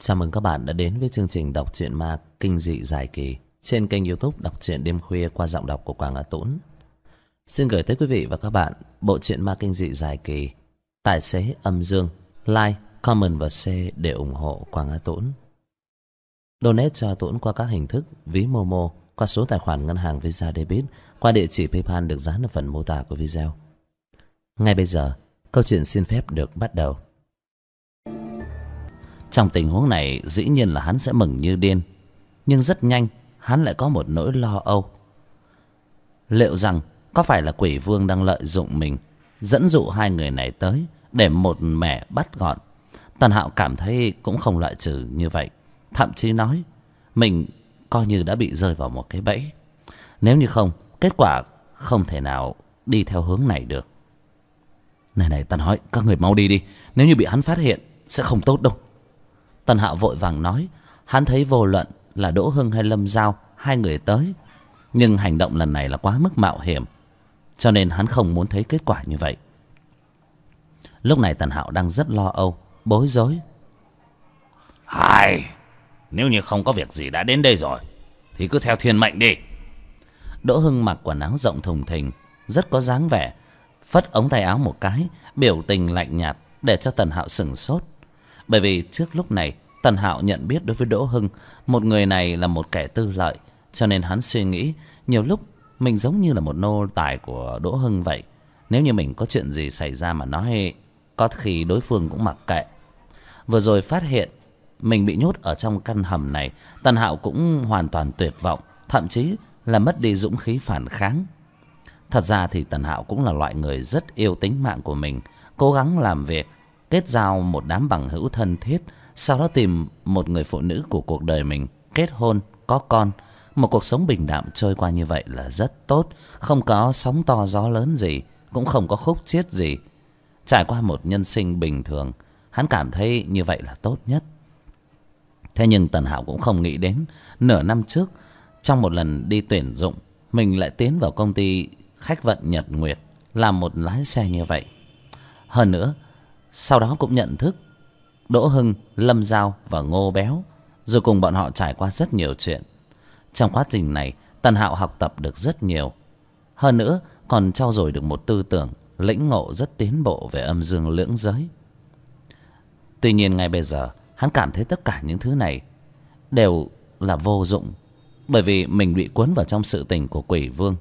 Chào mừng các bạn đã đến với chương trình đọc truyện ma kinh dị dài kỳ trên kênh YouTube Đọc truyện đêm khuya qua giọng đọc của Quảng Á Tũng. Xin gửi tới quý vị và các bạn bộ truyện ma kinh dị dài kỳ Tài xế âm dương. Like, comment và share để ủng hộ Quảng Á Tũng. Donate cho Tũng qua các hình thức ví Momo, qua số tài khoản ngân hàng Visa Debit, qua địa chỉ PayPal được dán ở phần mô tả của video. Ngay bây giờ, câu chuyện xin phép được bắt đầu. Trong tình huống này dĩ nhiên là hắn sẽ mừng như điên, nhưng rất nhanh hắn lại có một nỗi lo âu. Liệu rằng có phải là quỷ vương đang lợi dụng mình, dẫn dụ hai người này tới để một mẻ bắt gọn? Tần Hạo cảm thấy cũng không loại trừ như vậy, thậm chí nói mình coi như đã bị rơi vào một cái bẫy. Nếu như không, kết quả không thể nào đi theo hướng này được. Này ta nói các người mau đi đi, nếu như bị hắn phát hiện sẽ không tốt đâu. Tần Hạo vội vàng nói. Hắn thấy vô luận là Đỗ Hưng hay Lâm Giao, hai người tới, nhưng hành động lần này là quá mức mạo hiểm, cho nên hắn không muốn thấy kết quả như vậy. Lúc này Tần Hạo đang rất lo âu, bối rối. Nếu như không có việc gì đã đến đây rồi thì cứ theo thiên mệnh đi. Đỗ Hưng mặc quần áo rộng thùng thình, rất có dáng vẻ, phất ống tay áo một cái, biểu tình lạnh nhạt để cho Tần Hạo sửng sốt. Bởi vì trước lúc này Tần Hạo nhận biết đối với Đỗ Hưng, một người này là một kẻ tư lợi, cho nên hắn suy nghĩ nhiều lúc mình giống như là một nô tài của Đỗ Hưng vậy. Nếu như mình có chuyện gì xảy ra mà nói, có khi đối phương cũng mặc kệ. Vừa rồi phát hiện mình bị nhốt ở trong căn hầm này, Tần Hạo cũng hoàn toàn tuyệt vọng, thậm chí là mất đi dũng khí phản kháng. Thật ra thì Tần Hạo cũng là loại người rất yêu tính mạng của mình, cố gắng làm việc, kết giao một đám bằng hữu thân thiết, sau đó tìm một người phụ nữ của cuộc đời mình, kết hôn, có con. Một cuộc sống bình đạm trôi qua như vậy là rất tốt, không có sóng to gió lớn gì, cũng không có khúc chiết gì. Trải qua một nhân sinh bình thường, hắn cảm thấy như vậy là tốt nhất. Thế nhưng Tần Hạo cũng không nghĩ đến, nửa năm trước, trong một lần đi tuyển dụng, mình lại tiến vào công ty khách vận Nhật Nguyệt, làm một lái xe như vậy. Hơn nữa, sau đó cũng nhận thức Đỗ Hưng, Lâm Giao và Ngô Béo, rồi cùng bọn họ trải qua rất nhiều chuyện. Trong quá trình này, Tần Hạo học tập được rất nhiều. Hơn nữa, còn trau dồi được một tư tưởng, lĩnh ngộ rất tiến bộ về âm dương lưỡng giới. Tuy nhiên ngay bây giờ, hắn cảm thấy tất cả những thứ này đều là vô dụng, bởi vì mình bị cuốn vào trong sự tình của quỷ vương.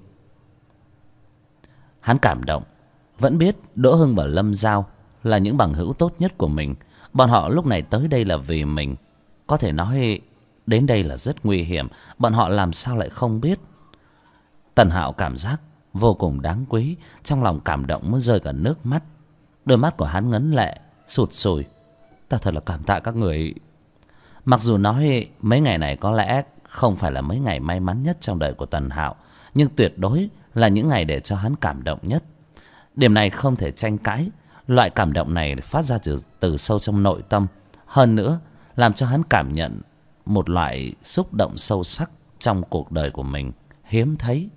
Hắn cảm động, vẫn biết Đỗ Hưng và Lâm Giao là những bằng hữu tốt nhất của mình. Bọn họ lúc này tới đây là vì mình. Có thể nói đến đây là rất nguy hiểm, bọn họ làm sao lại không biết. Tần Hạo cảm giác vô cùng đáng quý, trong lòng cảm động muốn rơi cả nước mắt. Đôi mắt của hắn ngấn lệ, sụt sùi. Ta thật là cảm tạ các người. Mặc dù nói mấy ngày này có lẽ không phải là mấy ngày may mắn nhất trong đời của Tần Hạo, nhưng tuyệt đối là những ngày để cho hắn cảm động nhất. Điểm này không thể tranh cãi. Loại cảm động này phát ra từ sâu trong nội tâm. Hơn nữa, làm cho hắn cảm nhận một loại xúc động sâu sắc trong cuộc đời của mình, hiếm thấy.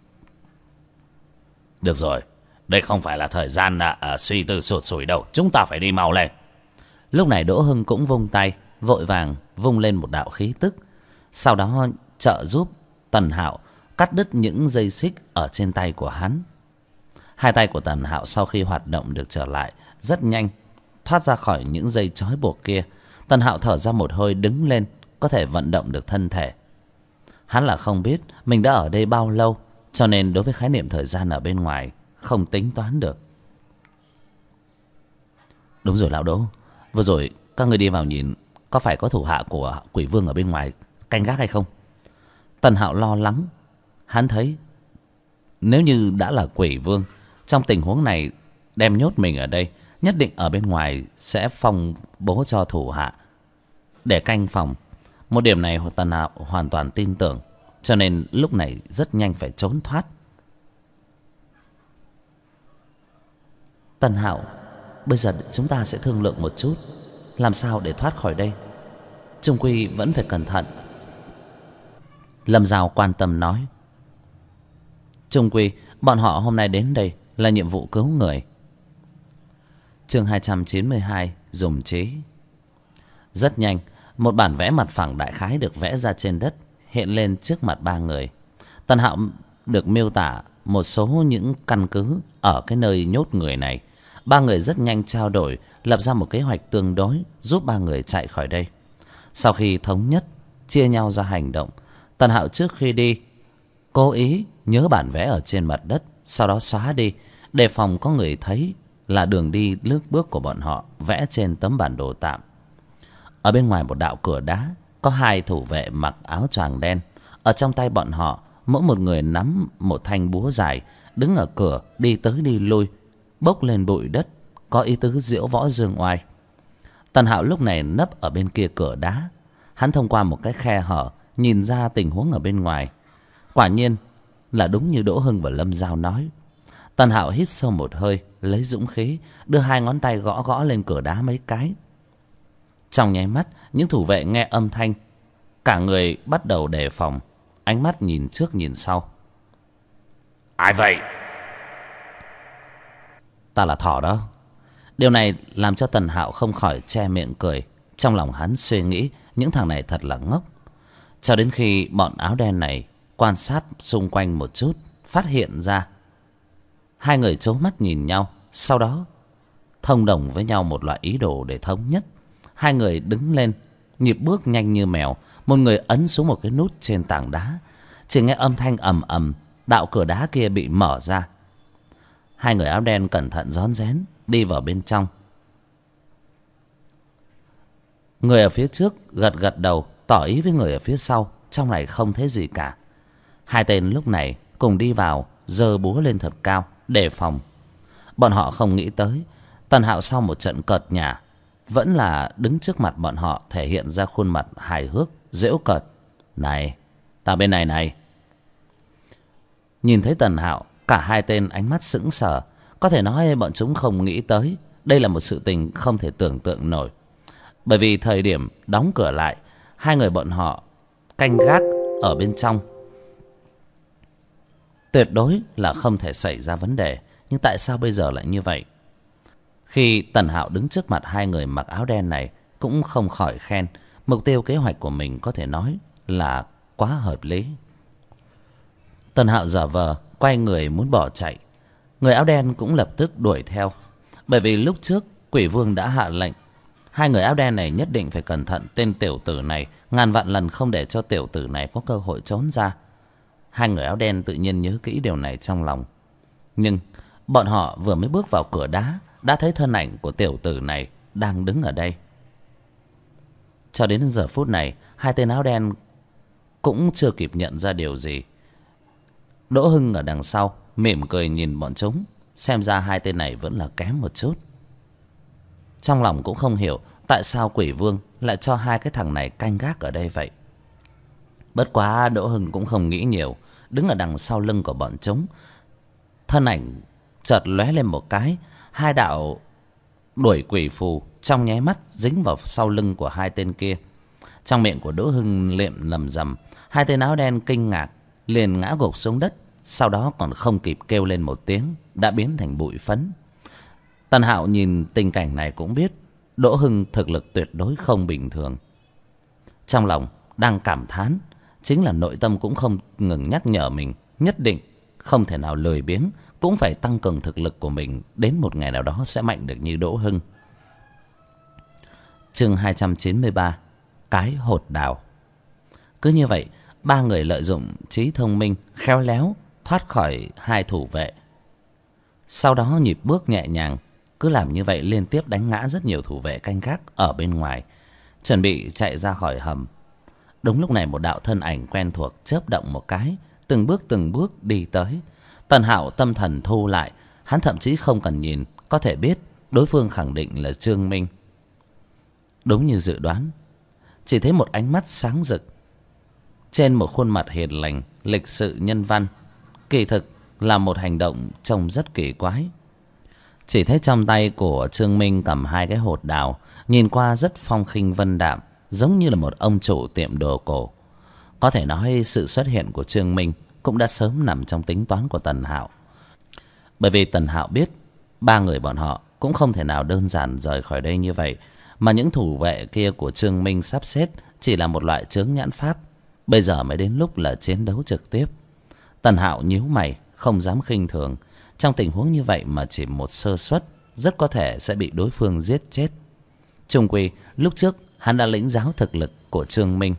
Được rồi, đây không phải là thời gian suy tư sụt sùi đâu, chúng ta phải đi mau lên. Lúc này Đỗ Hưng cũng vung tay, vội vàng vung lên một đạo khí tức, sau đó trợ giúp Tần Hạo cắt đứt những dây xích ở trên tay của hắn. Hai tay của Tần Hạo sau khi hoạt động được trở lại rất nhanh, thoát ra khỏi những dây trói buộc kia. Tần Hạo thở ra một hơi, đứng lên, có thể vận động được thân thể. Hắn là không biết mình đã ở đây bao lâu, cho nên đối với khái niệm thời gian ở bên ngoài không tính toán được. Đúng rồi lão Đỗ, vừa rồi các người đi vào nhìn, có phải có thủ hạ của quỷ vương ở bên ngoài canh gác hay không? Tần Hạo lo lắng. Hắn thấy nếu như đã là quỷ vương, trong tình huống này đem nhốt mình ở đây, nhất định ở bên ngoài sẽ phong bố cho thủ hạ để canh phòng. Một điểm này Tần Hạo hoàn toàn tin tưởng, cho nên lúc này rất nhanh phải trốn thoát. Tần Hạo, bây giờ chúng ta sẽ thương lượng một chút, làm sao để thoát khỏi đây. Chung quy vẫn phải cẩn thận. Lâm Giao quan tâm nói. Chung quy bọn họ hôm nay đến đây là nhiệm vụ cứu người. Chương 292 dùng trí. Rất nhanh, Một bản vẽ mặt phẳng đại khái được vẽ ra trên đất, hiện lên trước mặt ba người. Tần Hạo được miêu tả một số những căn cứ ở cái nơi nhốt người này. Ba người rất nhanh trao đổi, lập ra một kế hoạch tương đối giúp ba người chạy khỏi đây. Sau khi thống nhất chia nhau ra hành động, Tần Hạo trước khi đi cố ý nhớ bản vẽ ở trên mặt đất, sau đó xóa đi, đề phòng có người thấy là đường đi lướt bước của bọn họ vẽ trên tấm bản đồ tạm. Ở bên ngoài một đạo cửa đá có hai thủ vệ mặc áo choàng đen. Ở trong tay bọn họ mỗi một người nắm một thanh búa dài, đứng ở cửa đi tới đi lui, bốc lên bụi đất, có ý tứ diễu võ dương oai. Tần Hạo lúc này nấp ở bên kia cửa đá. Hắn thông qua một cái khe hở nhìn ra tình huống ở bên ngoài. Quả nhiên là đúng như Đỗ Hưng và Lâm Giao nói. Tần Hạo hít sâu một hơi, lấy dũng khí, đưa hai ngón tay gõ gõ lên cửa đá mấy cái. Trong nháy mắt, những thủ vệ nghe âm thanh, cả người bắt đầu đề phòng, ánh mắt nhìn trước nhìn sau. Ai vậy? Ta là Thỏ đó. Điều này làm cho Tần Hạo không khỏi che miệng cười. Trong lòng hắn suy nghĩ những thằng này thật là ngốc. Cho đến khi bọn áo đen này quan sát xung quanh một chút, phát hiện ra. Hai người trố mắt nhìn nhau, sau đó thông đồng với nhau một loại ý đồ để thống nhất. Hai người đứng lên, nhịp bước nhanh như mèo. Một người ấn xuống một cái nút trên tảng đá. Chỉ nghe âm thanh ầm ầm, đạo cửa đá kia bị mở ra. Hai người áo đen cẩn thận rón rén đi vào bên trong. Người ở phía trước gật gật đầu, tỏ ý với người ở phía sau trong này không thấy gì cả. Hai tên lúc này cùng đi vào, giơ búa lên thật cao đề phòng. Bọn họ không nghĩ tới Tần Hạo sau một trận cợt nhả vẫn là đứng trước mặt bọn họ, thể hiện ra khuôn mặt hài hước giễu cợt. Này, ta bên này này. Nhìn thấy Tần Hạo, cả hai tên ánh mắt sững sờ. Có thể nói bọn chúng không nghĩ tới đây là một sự tình không thể tưởng tượng nổi. Bởi vì thời điểm đóng cửa lại, hai người bọn họ canh gác ở bên trong, tuyệt đối là không thể xảy ra vấn đề. Nhưng tại sao bây giờ lại như vậy? Khi Tần Hạo đứng trước mặt hai người mặc áo đen này, cũng không khỏi khen mục tiêu kế hoạch của mình có thể nói là quá hợp lý. Tần Hạo giả vờ quay người muốn bỏ chạy. Người áo đen cũng lập tức đuổi theo. Bởi vì lúc trước Quỷ Vương đã hạ lệnh hai người áo đen này nhất định phải cẩn thận tên tiểu tử này, ngàn vạn lần không để cho tiểu tử này có cơ hội trốn ra. Hai người áo đen tự nhiên nhớ kỹ điều này trong lòng. Nhưng bọn họ vừa mới bước vào cửa đá đã thấy thân ảnh của tiểu tử này đang đứng ở đây. Cho đến giờ phút này, hai tên áo đen cũng chưa kịp nhận ra điều gì. Đỗ Hưng ở đằng sau mỉm cười nhìn bọn chúng. Xem ra hai tên này vẫn là kém một chút. Trong lòng cũng không hiểu tại sao Quỷ Vương lại cho hai cái thằng này canh gác ở đây vậy. Bất quá Đỗ Hưng cũng không nghĩ nhiều, đứng ở đằng sau lưng của bọn chúng. Thân ảnh chợt lóe lên một cái, hai đạo đuổi quỷ phù trong nháy mắt dính vào sau lưng của hai tên kia. Trong miệng của Đỗ Hưng niệm lầm rầm, hai tên áo đen kinh ngạc liền ngã gục xuống đất, sau đó còn không kịp kêu lên một tiếng đã biến thành bụi phấn. Tần Hạo nhìn tình cảnh này cũng biết Đỗ Hưng thực lực tuyệt đối không bình thường. Trong lòng đang cảm thán, chính là nội tâm cũng không ngừng nhắc nhở mình nhất định không thể nào lười biếng, cũng phải tăng cường thực lực của mình, đến một ngày nào đó sẽ mạnh được như Đỗ Hưng. Chương 293, cái hột đào. Cứ như vậy, ba người lợi dụng trí thông minh khéo léo thoát khỏi hai thủ vệ. Sau đó nhịp bước nhẹ nhàng, cứ làm như vậy liên tiếp đánh ngã rất nhiều thủ vệ canh gác ở bên ngoài, chuẩn bị chạy ra khỏi hầm. Đúng lúc này một đạo thân ảnh quen thuộc chớp động một cái, từng bước đi tới. Tần Hạo tâm thần thu lại, hắn thậm chí không cần nhìn có thể biết đối phương khẳng định là Trương Minh. Đúng như dự đoán, chỉ thấy một ánh mắt sáng rực trên một khuôn mặt hiền lành, lịch sự nhân văn, kỳ thực là một hành động trông rất kỳ quái. Chỉ thấy trong tay của Trương Minh cầm hai cái hột đào, nhìn qua rất phong khinh vân đạm, giống như là một ông chủ tiệm đồ cổ. Có thể nói sự xuất hiện của Trương Minh cũng đã sớm nằm trong tính toán của Tần Hạo. Bởi vì Tần Hạo biết ba người bọn họ cũng không thể nào đơn giản rời khỏi đây như vậy, mà những thủ vệ kia của Trương Minh sắp xếp chỉ là một loại chướng nhãn pháp. Bây giờ mới đến lúc là chiến đấu trực tiếp. Tần Hạo nhíu mày, không dám khinh thường. Trong tình huống như vậy mà chỉ một sơ suất rất có thể sẽ bị đối phương giết chết. Chung quy lúc trước hắn đã lĩnh giáo thực lực của Trương Minh.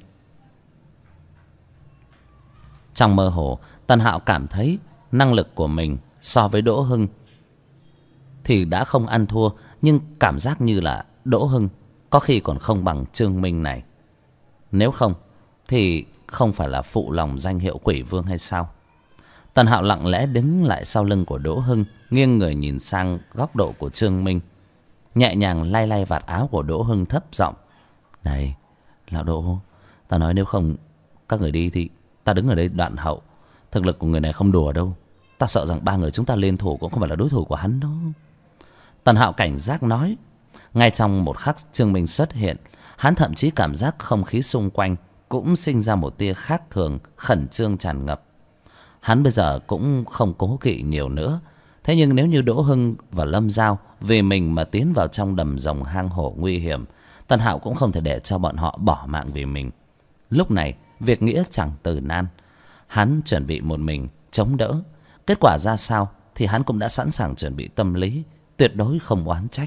Trong mơ hồ, Tần Hạo cảm thấy năng lực của mình so với Đỗ Hưng thì đã không ăn thua, nhưng cảm giác như là Đỗ Hưng có khi còn không bằng Trương Minh này. Nếu không thì không phải là phụ lòng danh hiệu Quỷ Vương hay sao? Tần Hạo lặng lẽ đứng lại sau lưng của Đỗ Hưng, nghiêng người nhìn sang góc độ của Trương Minh, nhẹ nhàng lay lay vạt áo của Đỗ Hưng, thấp giọng: "Này lão Đỗ, ta nói nếu không các người đi thì ta đứng ở đây đoạn hậu. Thực lực của người này không đùa đâu. Ta sợ rằng ba người chúng ta liên thủ cũng không phải là đối thủ của hắn đâu." Tần Hạo cảnh giác nói. Ngay trong một khắc Trương Minh xuất hiện, hắn thậm chí cảm giác không khí xung quanh cũng sinh ra một tia khác thường, khẩn trương tràn ngập. Hắn bây giờ cũng không cố kỵ nhiều nữa. Thế nhưng nếu như Đỗ Hưng và Lâm Giao vì mình mà tiến vào trong đầm rồng hang hổ nguy hiểm, Tần Hạo cũng không thể để cho bọn họ bỏ mạng vì mình. Lúc này việc nghĩa chẳng từ nan. Hắn chuẩn bị một mình chống đỡ. Kết quả ra sao thì hắn cũng đã sẵn sàng chuẩn bị tâm lý, tuyệt đối không oán trách.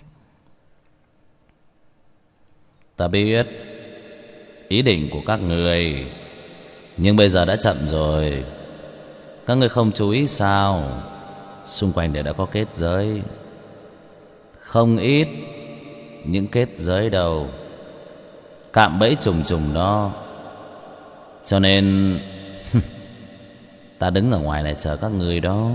"Ta biết ý định của các người, nhưng bây giờ đã chậm rồi. Các người không chú ý sao? Xung quanh đều đã có kết giới. Không ít những kết giới đâu, cạm bẫy trùng trùng đó. Cho nên ta đứng ở ngoài này chờ các người đó."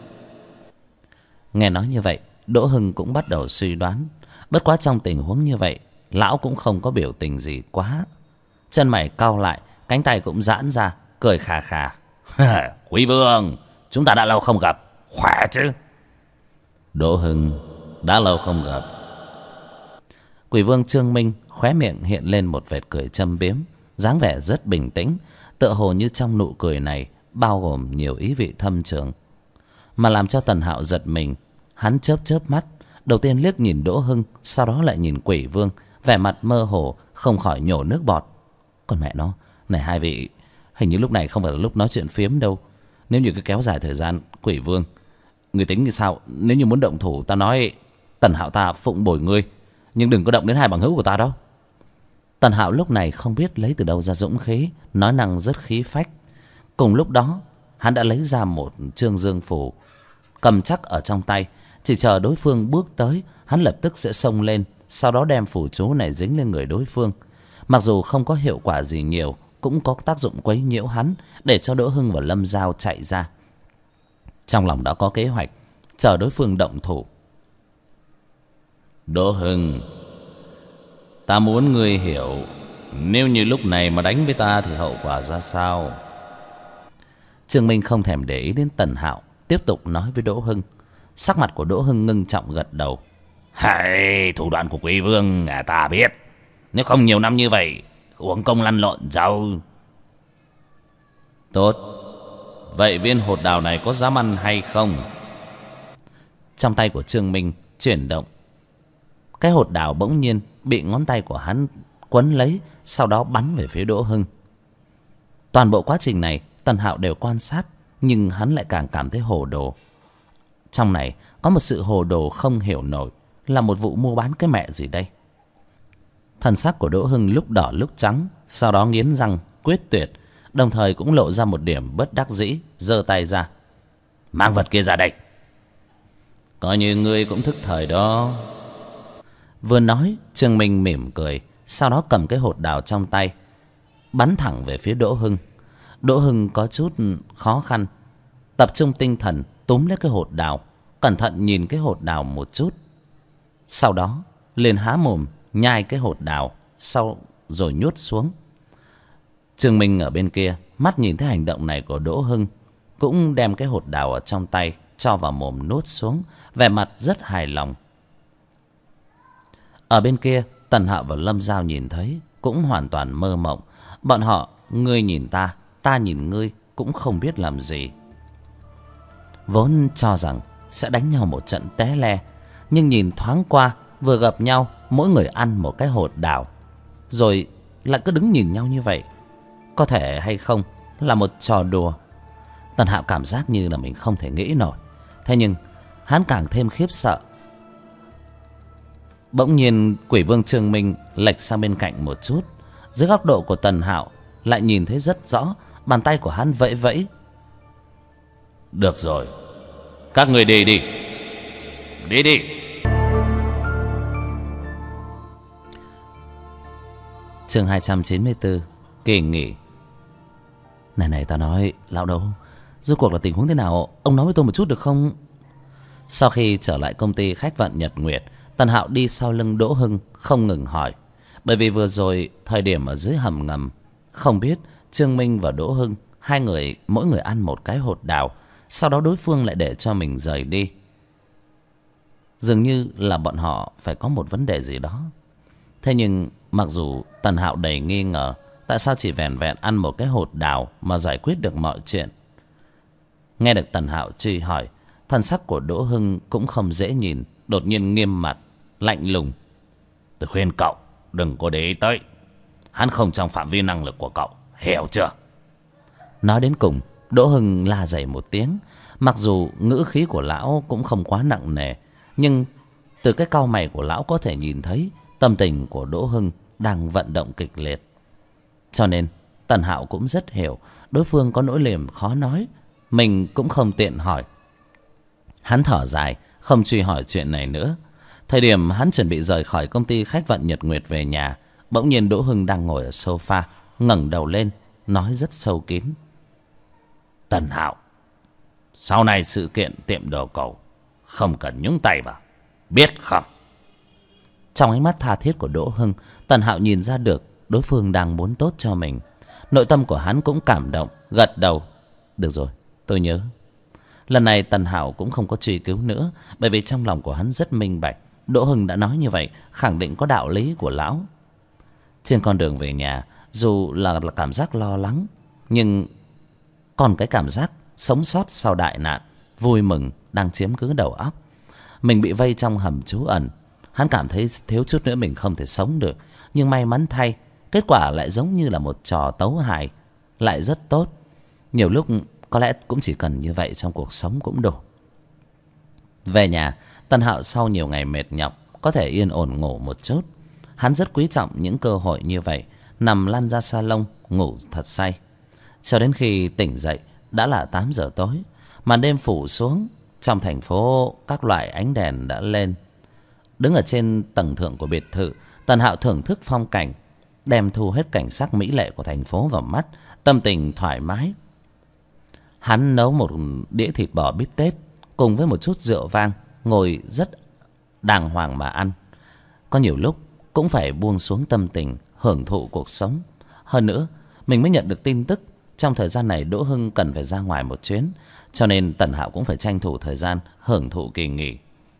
Nghe nói như vậy, Đỗ Hưng cũng bắt đầu suy đoán. Bất quá trong tình huống như vậy, lão cũng không có biểu tình gì quá. Chân mày cau lại, cánh tay cũng giãn ra, cười khà khà: "Quý Vương, chúng ta đã lâu không gặp, khỏe chứ?" "Đỗ Hưng, đã lâu không gặp." Quỷ Vương Trương Minh khóe miệng hiện lên một vệt cười châm biếm, dáng vẻ rất bình tĩnh, tựa hồ như trong nụ cười này bao gồm nhiều ý vị thâm trường. Mà làm cho Tần Hạo giật mình, hắn chớp chớp mắt, đầu tiên liếc nhìn Đỗ Hưng, sau đó lại nhìn Quỷ Vương, vẻ mặt mơ hồ, không khỏi nhổ nước bọt. Còn mẹ nó, này hai vị, hình như lúc này không phải là lúc nói chuyện phiếm đâu. Nếu như cứ kéo dài thời gian, Quỷ Vương, người tính như sao? Nếu như muốn động thủ, ta nói Tần Hạo ta phụng bồi ngươi, nhưng đừng có động đến hai bằng hữu của ta đâu. Tần Hạo lúc này không biết lấy từ đâu ra dũng khí, nói năng rất khí phách. Cùng lúc đó, hắn đã lấy ra một trương dương phù, cầm chắc ở trong tay, chỉ chờ đối phương bước tới, hắn lập tức sẽ xông lên, sau đó đem phù chú này dính lên người đối phương. Mặc dù không có hiệu quả gì nhiều, cũng có tác dụng quấy nhiễu hắn, để cho Đỗ Hưng và Lâm Giao chạy ra. Trong lòng đã có kế hoạch, chờ đối phương động thủ. "Đỗ Hưng, ta muốn ngươi hiểu, nếu như lúc này mà đánh với ta thì hậu quả ra sao." Trương Minh không thèm để ý đến Tần Hạo, tiếp tục nói với Đỗ Hưng. Sắc mặt của Đỗ Hưng ngưng trọng gật đầu: "Hay, thủ đoạn của Quý Vương ta biết. Nếu không nhiều năm như vậy uống công lăn lộn đâu." "Tốt, vậy viên hột đào này có dám ăn hay không?" Trong tay của Trương Minh chuyển động, cái hột đào bỗng nhiên bị ngón tay của hắn quấn lấy, sau đó bắn về phía Đỗ Hưng. Toàn bộ quá trình này Tần Hạo đều quan sát, nhưng hắn lại càng cảm thấy hồ đồ. Trong này có một sự hồ đồ không hiểu nổi, là một vụ mua bán cái mẹ gì đây? Thần sắc của Đỗ Hưng lúc đỏ lúc trắng, sau đó nghiến răng quyết tuyệt, đồng thời cũng lộ ra một điểm bất đắc dĩ, giơ tay ra: "Mang vật kia ra đây." "Coi như ngươi cũng thức thời đó." Vừa nói, Trương Minh mỉm cười, sau đó cầm cái hột đào trong tay, bắn thẳng về phía Đỗ Hưng. Đỗ Hưng có chút khó khăn, tập trung tinh thần túm lấy cái hột đào, cẩn thận nhìn cái hột đào một chút, sau đó liền há mồm nhai cái hột đào, sau rồi nhốt xuống. Trương Minh ở bên kia mắt nhìn thấy hành động này của Đỗ Hưng, cũng đem cái hột đào ở trong tay cho vào mồm nuốt xuống, vẻ mặt rất hài lòng. Ở bên kia, Tần Hạo và Lâm Giao nhìn thấy cũng hoàn toàn mơ mộng. Bọn họ ngươi nhìn ta, ta nhìn ngươi, cũng không biết làm gì. Vốn cho rằng sẽ đánh nhau một trận té le, nhưng nhìn thoáng qua vừa gặp nhau mỗi người ăn một cái hột đào, rồi lại cứ đứng nhìn nhau như vậy. Có thể hay không là một trò đùa? Tần Hạo cảm giác như là mình không thể nghĩ nổi. Thế nhưng hắn càng thêm khiếp sợ. Bỗng nhiên quỷ vương Trương Minh lệch sang bên cạnh một chút. Dưới góc độ của Tần Hạo lại nhìn thấy rất rõ. Bàn tay của hắn vẫy vẫy. Được rồi, các người đi đi. Đi đi. Chương 294, kỳ nghỉ. Này ta nói, lão đâu, rốt cuộc là tình huống thế nào? Ông nói với tôi một chút được không? Sau khi trở lại công ty khách vận Nhật Nguyệt, Tần Hạo đi sau lưng Đỗ Hưng không ngừng hỏi. Bởi vì vừa rồi thời điểm ở dưới hầm ngầm, không biết Trương Minh và Đỗ Hưng, hai người mỗi người ăn một cái hột đào, sau đó đối phương lại để cho mình rời đi. Dường như là bọn họ phải có một vấn đề gì đó. Thế nhưng mặc dù Tần Hạo đầy nghi ngờ, tại sao chỉ vẻn vẹn ăn một cái hột đào mà giải quyết được mọi chuyện. Nghe được Tần Hạo truy hỏi, thần sắc của Đỗ Hưng cũng không dễ nhìn, đột nhiên nghiêm mặt, lạnh lùng. Tôi khuyên cậu đừng có để ý tới. Hắn không trong phạm vi năng lực của cậu, hiểu chưa? Nói đến cùng, Đỗ Hưng la dày một tiếng. Mặc dù ngữ khí của lão cũng không quá nặng nề, nhưng từ cái cau mày của lão có thể nhìn thấy tâm tình của Đỗ Hưng đang vận động kịch liệt. Cho nên Tần Hạo cũng rất hiểu đối phương có nỗi niềm khó nói. Mình cũng không tiện hỏi. Hắn thở dài, không truy hỏi chuyện này nữa. Thời điểm hắn chuẩn bị rời khỏi công ty khách vận Nhật Nguyệt về nhà, bỗng nhiên Đỗ Hưng đang ngồi ở sofa, ngẩng đầu lên, nói rất sâu kín. Tần Hạo, sau này sự kiện tiệm đồ cổ không cần nhúng tay vào, biết không? Trong ánh mắt tha thiết của Đỗ Hưng, Tần Hạo nhìn ra được đối phương đang muốn tốt cho mình. Nội tâm của hắn cũng cảm động, gật đầu. Được rồi, tôi nhớ. Lần này Tần Hạo cũng không có truy cứu nữa, bởi vì trong lòng của hắn rất minh bạch. Đỗ Hưng đã nói như vậy, khẳng định có đạo lý của lão. Trên con đường về nhà, dù là cảm giác lo lắng, nhưng còn cái cảm giác sống sót sau đại nạn, vui mừng đang chiếm cứ đầu óc. Mình bị vây trong hầm trú ẩn, hắn cảm thấy thiếu chút nữa mình không thể sống được. Nhưng may mắn thay, kết quả lại giống như là một trò tấu hài, lại rất tốt. Nhiều lúc có lẽ cũng chỉ cần như vậy trong cuộc sống cũng đủ. Về nhà, Tần Hạo sau nhiều ngày mệt nhọc có thể yên ổn ngủ một chút. Hắn rất quý trọng những cơ hội như vậy, nằm lăn ra salon ngủ thật say. Cho đến khi tỉnh dậy đã là 8 giờ tối. Màn đêm phủ xuống, trong thành phố các loại ánh đèn đã lên. Đứng ở trên tầng thượng của biệt thự, Tần Hạo thưởng thức phong cảnh, đem thu hết cảnh sắc mỹ lệ của thành phố vào mắt, tâm tình thoải mái. Hắn nấu một đĩa thịt bò bít tết cùng với một chút rượu vang, ngồi rất đàng hoàng mà ăn. Có nhiều lúc cũng phải buông xuống tâm tình, hưởng thụ cuộc sống. Hơn nữa, mình mới nhận được tin tức trong thời gian này Đỗ Hưng cần phải ra ngoài một chuyến, cho nên Tần Hạo cũng phải tranh thủ thời gian hưởng thụ kỳ nghỉ.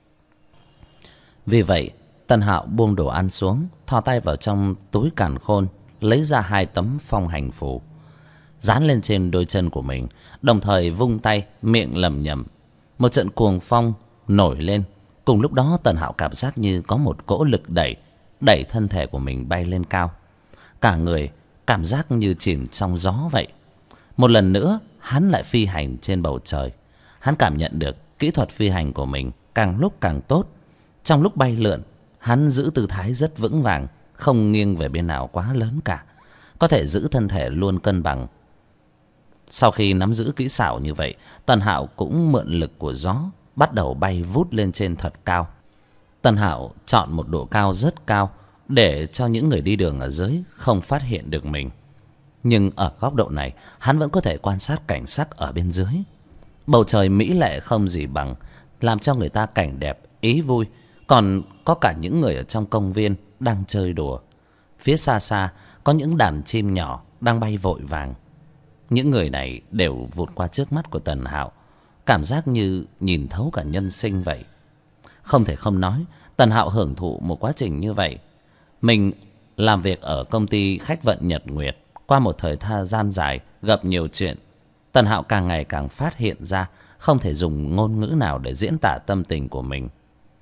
Vì vậy, Tần Hạo buông đồ ăn xuống, thò tay vào trong túi càn khôn, lấy ra 2 tấm phong hành phù, dán lên trên đôi chân của mình, đồng thời vung tay, miệng lẩm nhẩm. Một trận cuồng phong nổi lên. Cùng lúc đó Tần Hạo cảm giác như có một cỗ lực đẩy thân thể của mình bay lên cao. Cả người cảm giác như chìm trong gió vậy. Một lần nữa hắn lại phi hành trên bầu trời. Hắn cảm nhận được kỹ thuật phi hành của mình càng lúc càng tốt. Trong lúc bay lượn, hắn giữ tư thái rất vững vàng, không nghiêng về bên nào quá lớn cả, có thể giữ thân thể luôn cân bằng. Sau khi nắm giữ kỹ xảo như vậy, Tần Hạo cũng mượn lực của gió, bắt đầu bay vút lên trên thật cao. Tần Hạo chọn một độ cao rất cao để cho những người đi đường ở dưới không phát hiện được mình. Nhưng ở góc độ này, hắn vẫn có thể quan sát cảnh sắc ở bên dưới. Bầu trời mỹ lệ không gì bằng, làm cho người ta cảnh đẹp, ý vui. Còn có cả những người ở trong công viên đang chơi đùa. Phía xa xa có những đàn chim nhỏ đang bay vội vàng. Những người này đều vụt qua trước mắt của Tần Hạo, cảm giác như nhìn thấu cả nhân sinh vậy. Không thể không nói, Tần Hạo hưởng thụ một quá trình như vậy. Mình làm việc ở công ty khách vận Nhật Nguyệt, qua một thời gian dài gặp nhiều chuyện, Tần Hạo càng ngày càng phát hiện ra không thể dùng ngôn ngữ nào để diễn tả tâm tình của mình.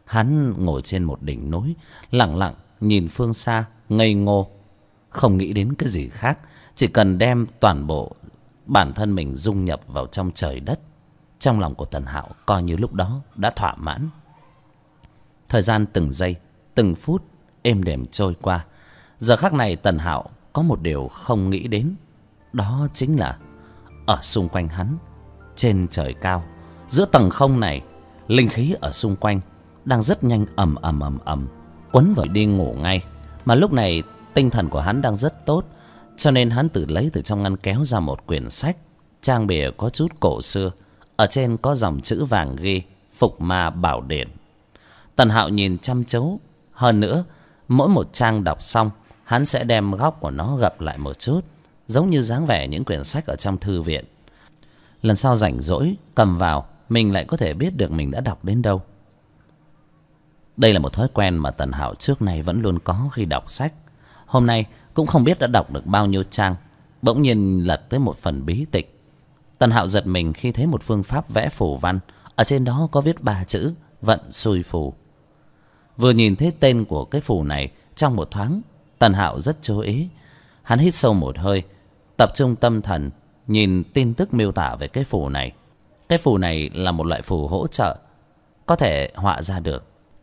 Hắn ngồi trên một đỉnh núi, lặng lặng nhìn phương xa, ngây ngô, không nghĩ đến cái gì khác, chỉ cần đem toàn bộ bản thân mình dung nhập vào trong trời đất. Trong lòng của Tần Hạo coi như lúc đó đã thỏa mãn. Thời gian từng giây từng phút êm đềm trôi qua. Giờ khắc này Tần Hạo có một điều không nghĩ đến, đó chính là ở xung quanh hắn, trên trời cao, giữa tầng không này, linh khí ở xung quanh đang rất nhanh ầm quấn vào đi ngủ ngay. Mà lúc này tinh thần của hắn đang rất tốt, cho nên hắn lấy từ trong ngăn kéo ra một quyển sách, trang bìa có chút cổ xưa, ở trên có dòng chữ vàng ghi Phục Ma Bảo Điển. Tần Hạo nhìn chăm chú, hơn nữa mỗi một trang đọc xong, hắn sẽ đem góc của nó gập lại một chút, giống như dáng vẻ những quyển sách ở trong thư viện. Lần sau rảnh rỗi cầm vào, mình lại có thể biết được mình đã đọc đến đâu. Đây là một thói quen mà Tần Hạo trước nay vẫn luôn có khi đọc sách. Hôm nay cũng không biết đã đọc được bao nhiêu trang, bỗng nhiên lật tới một phần bí tịch. Tần Hạo giật mình khi thấy một phương pháp vẽ phù văn, ở trên đó có viết 3 chữ vận xui phù. Vừa nhìn thấy tên của cái phù này, trong một thoáng Tần Hạo rất chú ý. Hắn hít sâu một hơi, tập trung tâm thần nhìn tin tức miêu tả về cái phù này. Cái phù này là một loại phù hỗ trợ, có thể họa ra được.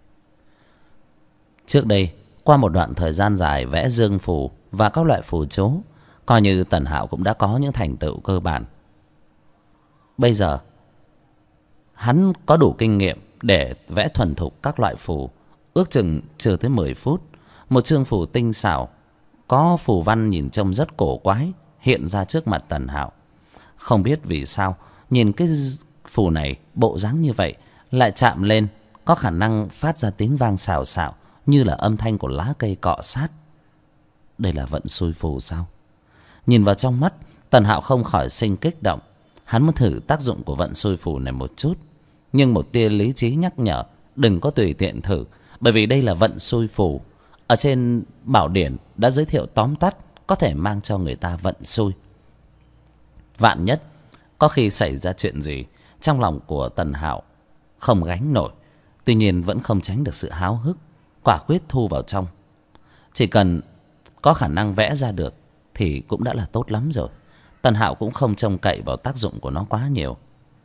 Trước đây, qua một đoạn thời gian dài vẽ dương phù và các loại phù chú, coi như Tần Hạo cũng đã có những thành tựu cơ bản. Bây giờ hắn có đủ kinh nghiệm để vẽ thuần thục các loại phù. Ước chừng chưa tới 10 phút, một chương phù tinh xảo, có phù văn nhìn trông rất cổ quái, hiện ra trước mặt Tần Hạo. Không biết vì sao, nhìn cái phù này bộ dáng như vậy, lại chạm lên có khả năng phát ra tiếng vang xào xạo, như là âm thanh của lá cây cọ sát. Đây là vận xui phù sao? Nhìn vào trong mắt, Tần Hạo không khỏi sinh kích động. Hắn muốn thử tác dụng của vận xui phù này một chút, nhưng một tia lý trí nhắc nhở đừng có tùy tiện thử, bởi vì đây là vận xui phù. Ở trên bảo điển đã giới thiệu tóm tắt, có thể mang cho người ta vận xui. Vạn nhất có khi xảy ra chuyện gì, trong lòng của Tần Hạo không gánh nổi. Tuy nhiên vẫn không tránh được sự háo hức, quả quyết thu vào trong. Chỉ cần có khả năng vẽ ra được thì cũng đã là tốt lắm rồi. Tần Hạo cũng không trông cậy vào tác dụng của nó quá nhiều.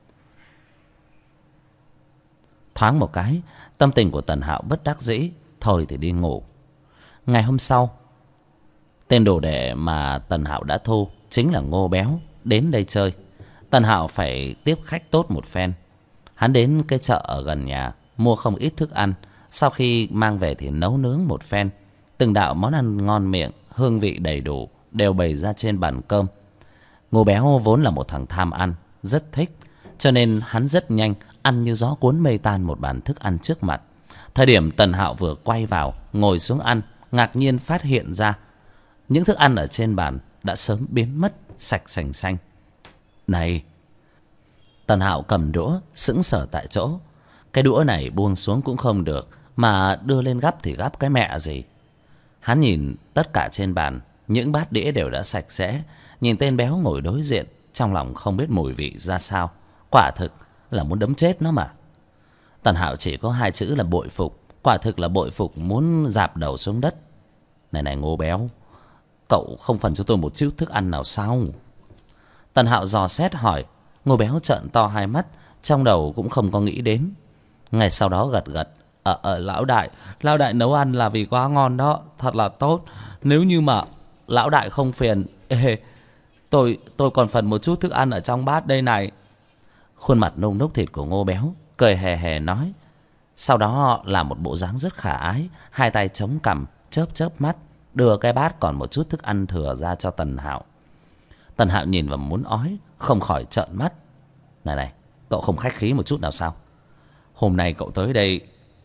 Thoáng một cái, tâm tình của Tần Hạo bất đắc dĩ, thôi thì đi ngủ. Ngày hôm sau, tên đồ đệ mà Tần Hạo đã thu chính là Ngô Béo đến đây chơi. Tần Hạo phải tiếp khách tốt một phen. Hắn đến cái chợ ở gần nhà mua không ít thức ăn, sau khi mang về thì nấu nướng một phen. Từng đạo món ăn ngon miệng, hương vị đầy đủ đều bày ra trên bàn cơm. Ngô Béo vốn là một thằng tham ăn, rất thích, cho nên hắn rất nhanh ăn như gió cuốn mây tan một bàn thức ăn trước mặt. Thời điểm Tần Hạo vừa quay vào ngồi xuống ăn, ngạc nhiên phát hiện ra những thức ăn ở trên bàn đã sớm biến mất sạch sành xanh. Này! Tần Hạo cầm đũa sững sờ tại chỗ. Cái đũa này buông xuống cũng không được, mà đưa lên gắp thì gắp cái mẹ gì. Hắn nhìn tất cả trên bàn, những bát đĩa đều đã sạch sẽ. Nhìn tên béo ngồi đối diện, trong lòng không biết mùi vị ra sao. Quả thực là muốn đấm chết nó mà. Tần Hạo chỉ có 2 chữ là bội phục. Quả thực là bội phục muốn rạp đầu xuống đất. Này Ngô Béo, cậu không phần cho tôi một chút thức ăn nào sao? Tần Hạo dò xét hỏi. Ngô Béo trợn to hai mắt, trong đầu cũng không có nghĩ đến. Ngày sau đó gật gật. Lão đại nấu ăn là vì quá ngon đó, thật là tốt. Nếu như mà lão đại không phiền, tôi còn phần một chút thức ăn ở trong bát đây này. Khuôn mặt nung núc thịt của Ngô Béo cười hề hề nói. Sau đó là một bộ dáng rất khả ái, hai tay chống cằm, chớp chớp mắt, đưa cái bát còn một chút thức ăn thừa ra cho Tần Hạo. Tần Hạo nhìn và muốn ói, không khỏi trợn mắt. Này, cậu không khách khí một chút nào sao? Hôm nay cậu tới đây,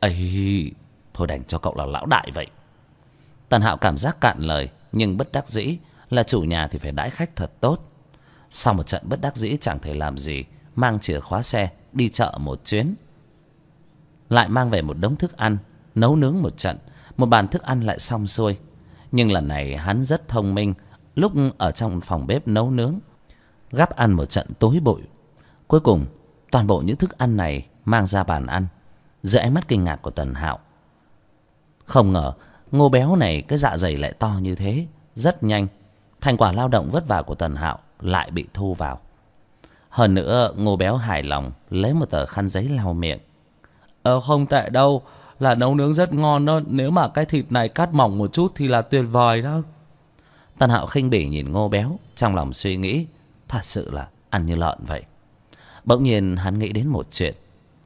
thôi đành cho cậu là lão đại vậy. Tần Hạo cảm giác cạn lời, nhưng bất đắc dĩ, là chủ nhà thì phải đãi khách thật tốt. Sau một trận bất đắc dĩ chẳng thể làm gì, mang chìa khóa xe đi chợ một chuyến, lại mang về một đống thức ăn, nấu nướng một trận, một bàn thức ăn lại xong xuôi. Nhưng lần này hắn rất thông minh, lúc ở trong phòng bếp nấu nướng, gắp ăn một trận tối bụi. Cuối cùng toàn bộ những thức ăn này mang ra bàn ăn, Giữa ánh mắt kinh ngạc của Tần Hạo, không ngờ Ngô Béo này cái dạ dày lại to như thế. Rất nhanh, thành quả lao động vất vả của Tần Hạo lại bị thu vào. Hơn nữa Ngô Béo hài lòng lấy một tờ khăn giấy lau miệng. Không tệ đâu, là nấu nướng rất ngon đó. Nếu mà cái thịt này cắt mỏng một chút thì là tuyệt vời đó. Tần Hạo khinh bỉ nhìn Ngô Béo, trong lòng suy nghĩ, thật sự là ăn như lợn vậy. Bỗng nhiên hắn nghĩ đến một chuyện.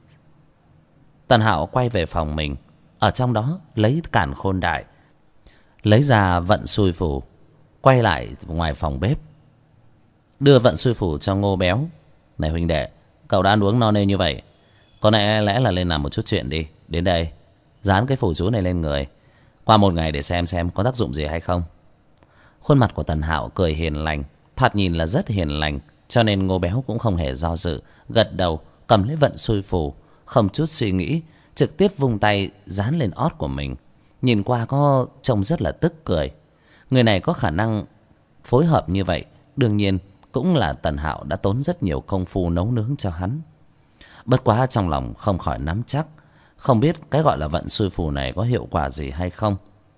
Tần Hạo quay về phòng mình, ở trong đó lấy càn khôn đại, lấy ra vận xui phù, quay lại ngoài phòng bếp, đưa vận xui phù cho Ngô Béo. Này huynh đệ, cậu đã ăn uống no nê như vậy, có lẽ là lên làm một chút chuyện đi. Đến đây, dán cái phù chú này lên người, qua một ngày để xem có tác dụng gì hay không. Khuôn mặt của Tần Hạo cười hiền lành, thoạt nhìn là rất hiền lành, cho nên Ngô Béo cũng không hề do dự, gật đầu cầm lấy vận xui phù, không chút suy nghĩ trực tiếp vung tay dán lên ót của mình. Nhìn qua có trông rất là tức cười. Người này có khả năng phối hợp như vậy, đương nhiên cũng là Tần Hạo đã tốn rất nhiều công phu nấu nướng cho hắn. Bất quá trong lòng không khỏi nắm chắc, không biết cái gọi là vận xui phù này có hiệu quả gì hay không.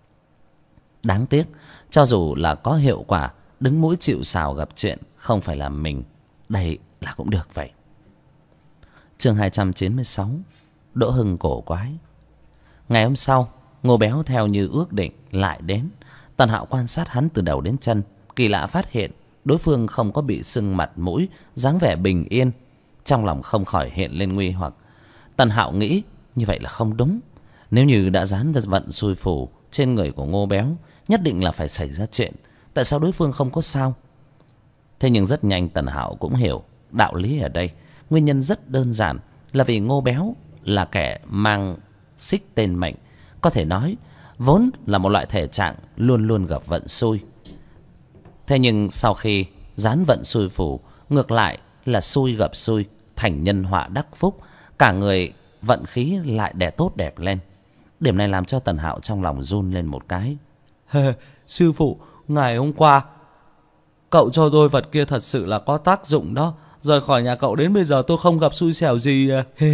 Đáng tiếc, cho dù là có hiệu quả, đứng mũi chịu sào gặp chuyện không phải là mình, đây là cũng được vậy. Chương 296, Đỗ Hưng cổ quái. Ngày hôm sau, Ngô Béo theo như ước định lại đến. Tần Hạo quan sát hắn từ đầu đến chân, kỳ lạ phát hiện đối phương không có bị sưng mặt mũi, dáng vẻ bình yên. Trong lòng không khỏi hiện lên nguy hoặc. Tần Hạo nghĩ như vậy là không đúng. Nếu như đã dán vận xui phù trên người của Ngô Béo, nhất định là phải xảy ra chuyện. Tại sao đối phương không có sao? Thế nhưng rất nhanh Tần Hạo cũng hiểu đạo lý ở đây. Nguyên nhân rất đơn giản là vì Ngô Béo là kẻ mang xích tên mệnh, có thể nói vốn là một loại thể trạng luôn luôn gặp vận xui. Thế nhưng sau khi dán vận xui phù, ngược lại là xui gặp xui, thành nhân họa đắc phúc, cả người vận khí lại đè tốt đẹp lên. Điểm này làm cho Tần Hạo trong lòng run lên một cái. Sư phụ, ngày hôm qua cậu cho tôi vật kia thật sự là có tác dụng đó. Rời khỏi nhà cậu đến bây giờ tôi không gặp xui xẻo gì.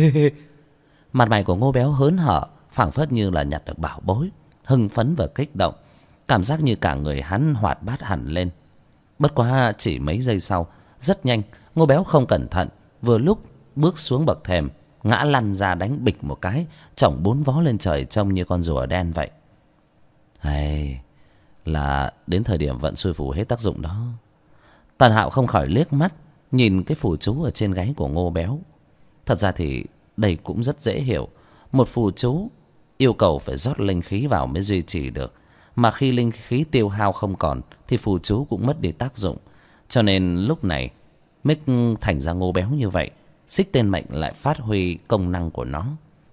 Mặt mày của Ngô Béo hớn hở, phảng phất như là nhặt được bảo bối, hưng phấn và kích động, cảm giác như cả người hắn hoạt bát hẳn lên. Bất quá chỉ mấy giây sau, rất nhanh Ngô Béo không cẩn thận, vừa lúc bước xuống bậc thềm, ngã lăn ra đánh bịch một cái, chổng 4 vó lên trời trông như con rùa đen vậy. Hay là đến thời điểm vận xui phù hết tác dụng đó. Tần Hạo không khỏi liếc mắt nhìn cái phù chú ở trên gáy của Ngô Béo. Thật ra thì đây cũng rất dễ hiểu. Một phù chú yêu cầu phải rót linh khí vào mới duy trì được, mà khi linh khí tiêu hao không còn thì phù chú cũng mất đi tác dụng. Cho nên lúc này mới thành ra Ngô Béo như vậy. Xích tên mệnh lại phát huy công năng của nó.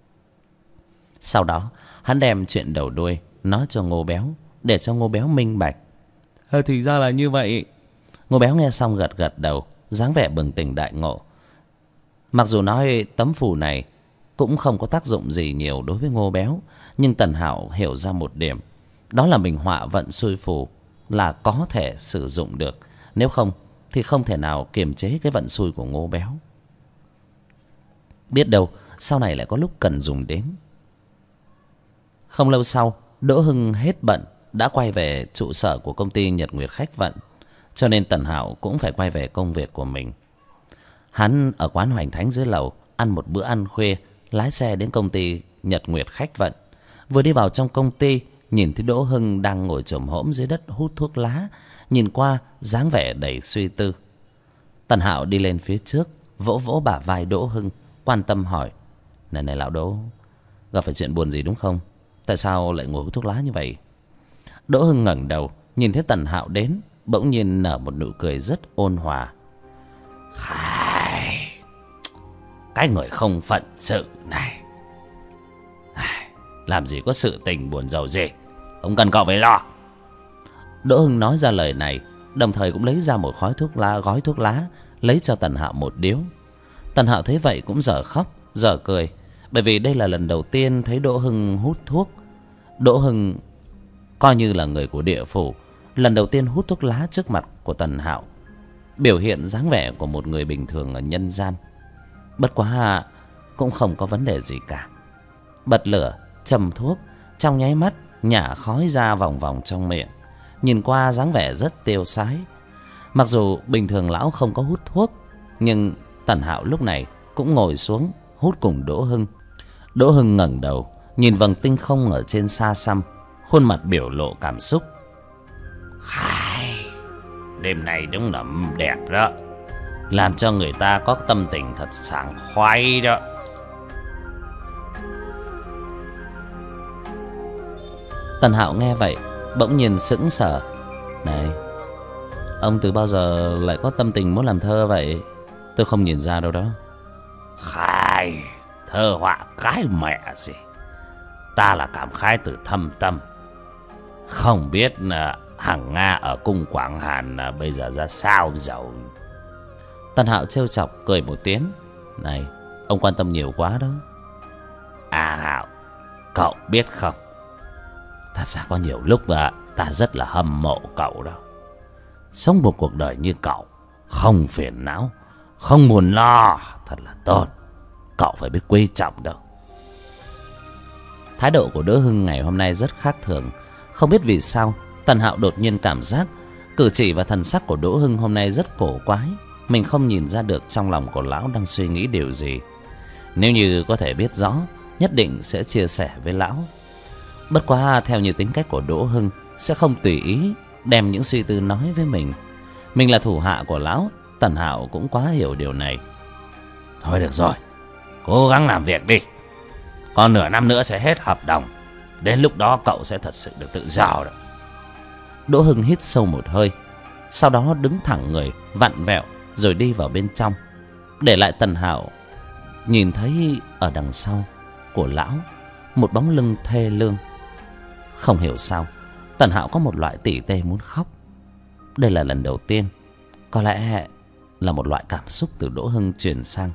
Sau đó hắn đem chuyện đầu đuôi nói cho Ngô Béo, để cho Ngô Béo minh bạch. Thì ra là như vậy. Ngô Béo nghe xong gật gật đầu, dáng vẻ bừng tỉnh đại ngộ. Mặc dù nói tấm phù này cũng không có tác dụng gì nhiều đối với Ngô Béo, nhưng Tần Hạo hiểu ra một điểm, đó là mình họa vận xui phù là có thể sử dụng được, nếu không thì không thể nào kiềm chế cái vận xui của Ngô Béo. Biết đâu sau này lại có lúc cần dùng đến. Không lâu sau, Đỗ Hưng hết bận đã quay về trụ sở của công ty Nhật Nguyệt Khách Vận, cho nên Tần Hạo cũng phải quay về công việc của mình. Hắn ở quán Hoành Thánh dưới lầu ăn một bữa ăn khuya, lái xe đến công ty Nhật Nguyệt Khách Vận. Vừa đi vào trong công ty, nhìn thấy Đỗ Hưng đang ngồi chồm hổm dưới đất hút thuốc lá, nhìn qua dáng vẻ đầy suy tư. Tần Hạo đi lên phía trước, vỗ vỗ bả vai Đỗ Hưng, quan tâm hỏi: Này lão Đỗ, gặp phải chuyện buồn gì đúng không? Tại sao lại ngồi hút thuốc lá như vậy? Đỗ Hưng ngẩng đầu, nhìn thấy Tần Hạo đến, bỗng nhiên nở một nụ cười rất ôn hòa. Cái người không phận sự này, làm gì có sự tình buồn rầu gì, không cần cậu phải lo. Đỗ Hưng nói ra lời này, đồng thời cũng lấy ra một gói thuốc lá, lấy cho Tần Hạo một điếu. Tần Hạo thấy vậy cũng dở khóc dở cười, bởi vì đây là lần đầu tiên thấy Đỗ Hưng hút thuốc. Đỗ Hưng coi như là người của địa phủ, lần đầu tiên hút thuốc lá trước mặt của Tần Hạo, biểu hiện dáng vẻ của một người bình thường ở nhân gian. Bất quá cũng không có vấn đề gì cả. bật lửa châm thuốc, trong nháy mắt nhả khói ra vòng vòng trong miệng, nhìn qua dáng vẻ rất tiêu sái. Mặc dù bình thường lão không có hút thuốc, nhưng Tần Hạo lúc này cũng ngồi xuống hút cùng Đỗ Hưng. Đỗ Hưng ngẩng đầu nhìn vầng tinh không ở trên xa xăm, khuôn mặt biểu lộ cảm xúc. Khai, đêm nay đúng là đẹp đó, làm cho người ta có tâm tình thật sảng khoái đó. Tần Hạo nghe vậy bỗng nhiên sững sờ. Này, ông từ bao giờ lại có tâm tình muốn làm thơ vậy? Tôi không nhìn ra đâu đó. Khai, thơ họa cái mẹ gì, ta là cảm khái từ thâm tâm. Không biết là Hằng Nga ở cung Quảng Hàn bây giờ ra sao rồi. Tần Hạo trêu chọc cười một tiếng. Này, ông quan tâm nhiều quá đó. À Hạo, cậu biết không, thật ra có nhiều lúc ta rất là hâm mộ cậu đó. Sống một cuộc đời như cậu, không phiền não, không buồn lo, thật là tốt. Cậu phải biết quý trọng đâu. Thái độ của Đỗ Hưng ngày hôm nay rất khác thường. Không biết vì sao Tần Hạo đột nhiên cảm giác cử chỉ và thần sắc của Đỗ Hưng hôm nay rất cổ quái. Mình không nhìn ra được trong lòng của lão đang suy nghĩ điều gì. Nếu như có thể biết rõ, nhất định sẽ chia sẻ với lão. Bất quá theo như tính cách của Đỗ Hưng, sẽ không tùy ý đem những suy tư nói với mình. Mình là thủ hạ của lão, Tần Hạo cũng quá hiểu điều này. Thôi được rồi, cố gắng làm việc đi. Còn nửa năm nữa sẽ hết hợp đồng. Đến lúc đó cậu sẽ thật sự được tự do đó. Đỗ Hưng hít sâu một hơi, sau đó đứng thẳng người, vặn vẹo rồi đi vào bên trong, để lại Tần Hạo nhìn thấy ở đằng sau của lão một bóng lưng thê lương. Không hiểu sao Tần Hạo có một loại tỉ tê muốn khóc. Đây là lần đầu tiên, có lẽ là một loại cảm xúc từ Đỗ Hưng truyền sang.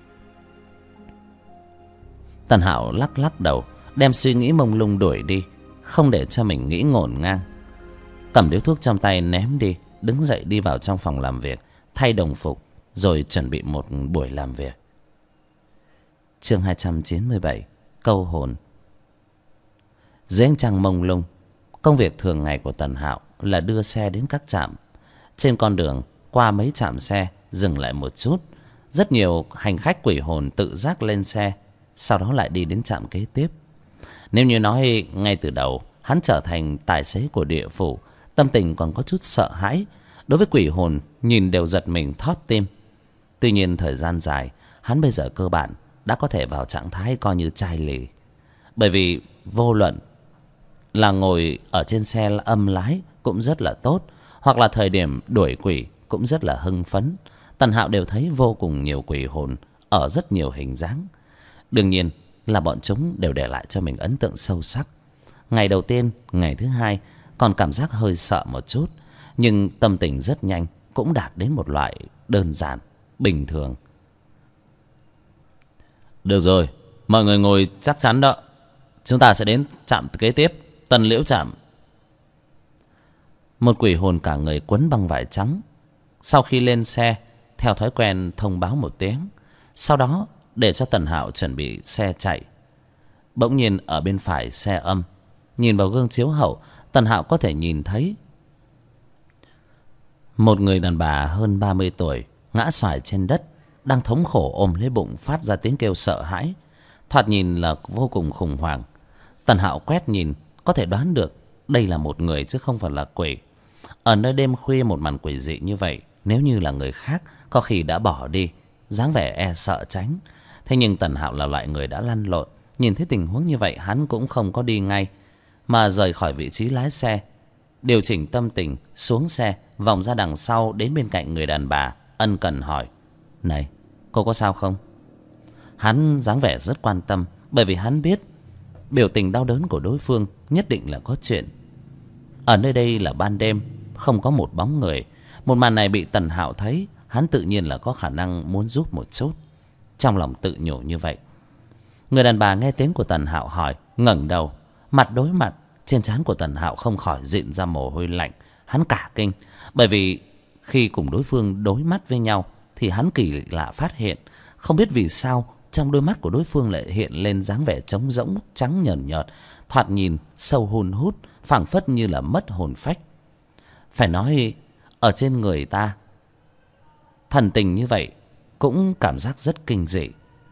Tần Hạo lắc lắc đầu, đem suy nghĩ mông lung đuổi đi, không để cho mình nghĩ ngổn ngang. Cầm điếu thuốc trong tay ném đi, đứng dậy đi vào trong phòng làm việc, thay đồng phục rồi chuẩn bị một buổi làm việc. Chương 297, câu hồn. Dưới ánh trăng mông lung, công việc thường ngày của Tần Hạo là đưa xe đến các trạm. Trên con đường qua mấy trạm xe dừng lại một chút, rất nhiều hành khách quỷ hồn tự giác lên xe, sau đó lại đi đến trạm kế tiếp. Nếu như nói ngay từ đầu hắn trở thành tài xế của địa phủ, tâm tình còn có chút sợ hãi. Đối với quỷ hồn nhìn đều giật mình thót tim. Tuy nhiên thời gian dài, hắn bây giờ cơ bản đã có thể vào trạng thái coi như chai lì. Bởi vì vô luận là ngồi ở trên xe âm lái cũng rất là tốt, hoặc là thời điểm đuổi quỷ cũng rất là hưng phấn, Tần Hạo đều thấy vô cùng nhiều quỷ hồn ở rất nhiều hình dáng. Đương nhiên là bọn chúng đều để lại cho mình ấn tượng sâu sắc. Ngày đầu tiên, ngày thứ hai còn cảm giác hơi sợ một chút, nhưng tâm tình rất nhanh cũng đạt đến một loại đơn giản, bình thường. Được rồi, mọi người ngồi chắc chắn đó. Chúng ta sẽ đến trạm kế tiếp, Tân Liễu trạm. Một quỷ hồn cả người quấn băng vải trắng, sau khi lên xe theo thói quen thông báo một tiếng, sau đó để cho Tần Hạo chuẩn bị xe chạy. Bỗng nhiên ở bên phải xe âm, nhìn vào gương chiếu hậu, Tần Hạo có thể nhìn thấy một người đàn bà hơn 30 tuổi ngã xoài trên đất, đang thống khổ ôm lấy bụng phát ra tiếng kêu sợ hãi, thoạt nhìn là vô cùng khủng hoảng. Tần Hạo quét nhìn có thể đoán được đây là một người chứ không phải là quỷ. Ở nơi đêm khuya một màn quỷ dị như vậy, nếu như là người khác có khi đã bỏ đi, dáng vẻ e sợ tránh. Thế nhưng Tần Hạo là loại người đã lăn lộn, nhìn thấy tình huống như vậy hắn cũng không có đi ngay, mà rời khỏi vị trí lái xe, điều chỉnh tâm tình, xuống xe, vòng ra đằng sau đến bên cạnh người đàn bà, ân cần hỏi: "Này, cô có sao không?" Hắn dáng vẻ rất quan tâm, bởi vì hắn biết biểu tình đau đớn của đối phương nhất định là có chuyện. Ở nơi đây là ban đêm, không có một bóng người. Một màn này bị Tần Hạo thấy, hắn tự nhiên là có khả năng muốn giúp một chút, trong lòng tự nhủ như vậy. Người đàn bà nghe tiếng của Tần Hạo hỏi, ngẩng đầu, mặt đối mặt, trên trán của Tần Hạo không khỏi rịn ra mồ hôi lạnh. Hắn cả kinh, bởi vì khi cùng đối phương đối mắt với nhau thì hắn kỳ lạ phát hiện, không biết vì sao trong đôi mắt của đối phương lại hiện lên dáng vẻ trống rỗng trắng nhợt nhợt, thoạt nhìn sâu hun hút, phảng phất như là mất hồn phách. Phải nói ở trên người ta thần tình như vậy cũng cảm giác rất kinh dị.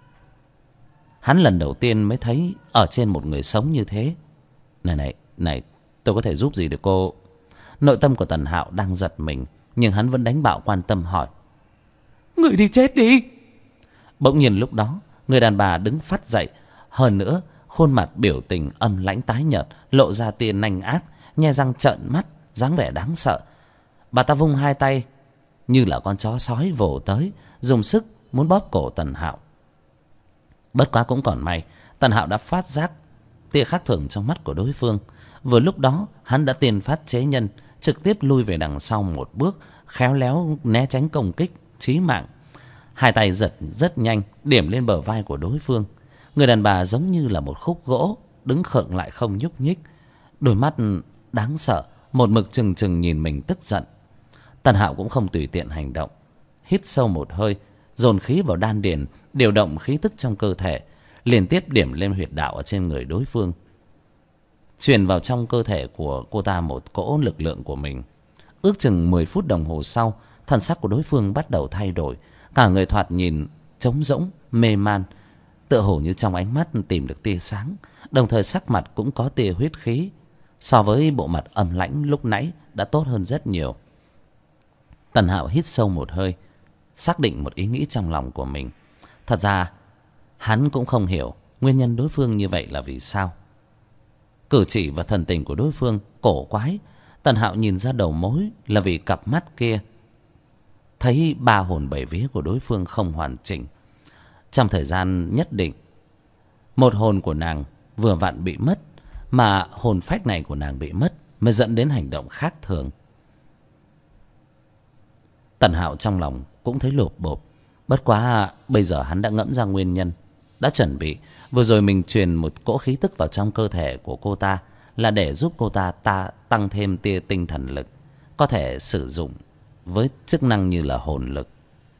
Hắn lần đầu tiên mới thấy ở trên một người sống như thế. Này, tôi có thể giúp gì được cô? Nội tâm của Tần Hạo đang giật mình, nhưng hắn vẫn đánh bạo quan tâm hỏi. Người đi chết đi. Bỗng nhiên lúc đó, người đàn bà đứng phắt dậy. Hơn nữa, khuôn mặt biểu tình âm lãnh tái nhợt, lộ ra tia nanh ác, nhe răng trợn mắt, dáng vẻ đáng sợ. Bà ta vung hai tay như là con chó sói vồ tới, dùng sức muốn bóp cổ Tần Hạo. Bất quá cũng còn may, Tần Hạo đã phát giác tia khác thường trong mắt của đối phương. Vừa lúc đó hắn đã tiền phát chế nhân, trực tiếp lui về đằng sau một bước, khéo léo né tránh công kích chí mạng. Hai tay giật rất nhanh, điểm lên bờ vai của đối phương. Người đàn bà giống như là một khúc gỗ, đứng khựng lại không nhúc nhích, đôi mắt đáng sợ một mực trừng trừng nhìn mình tức giận. Tần Hạo cũng không tùy tiện hành động, hít sâu một hơi, dồn khí vào đan điền, điều động khí tức trong cơ thể, liên tiếp điểm lên huyệt đạo ở trên người đối phương, truyền vào trong cơ thể của cô ta một cỗ lực lượng của mình. Ước chừng 10 phút đồng hồ sau, thần sắc của đối phương bắt đầu thay đổi, cả người thoạt nhìn trống rỗng, mê man, tựa hồ như trong ánh mắt tìm được tia sáng, đồng thời sắc mặt cũng có tia huyết khí. So với bộ mặt âm lãnh lúc nãy đã tốt hơn rất nhiều. Tần Hạo hít sâu một hơi, xác định một ý nghĩ trong lòng của mình. Thật ra hắn cũng không hiểu nguyên nhân đối phương như vậy là vì sao. Cử chỉ và thần tình của đối phương cổ quái. Tần Hạo nhìn ra đầu mối là vì cặp mắt kia, thấy ba hồn bảy vía của đối phương không hoàn chỉnh. Trong thời gian nhất định, một hồn của nàng vừa vặn bị mất, mà hồn phách này của nàng bị mất mới dẫn đến hành động khác thường. Tần Hạo trong lòng cũng thấy lột bột. Bất quá bây giờ hắn đã ngẫm ra nguyên nhân, đã chuẩn bị. Vừa rồi mình truyền một cỗ khí tức vào trong cơ thể của cô ta là để giúp cô ta tăng thêm tia tinh thần lực, có thể sử dụng với chức năng như là hồn lực.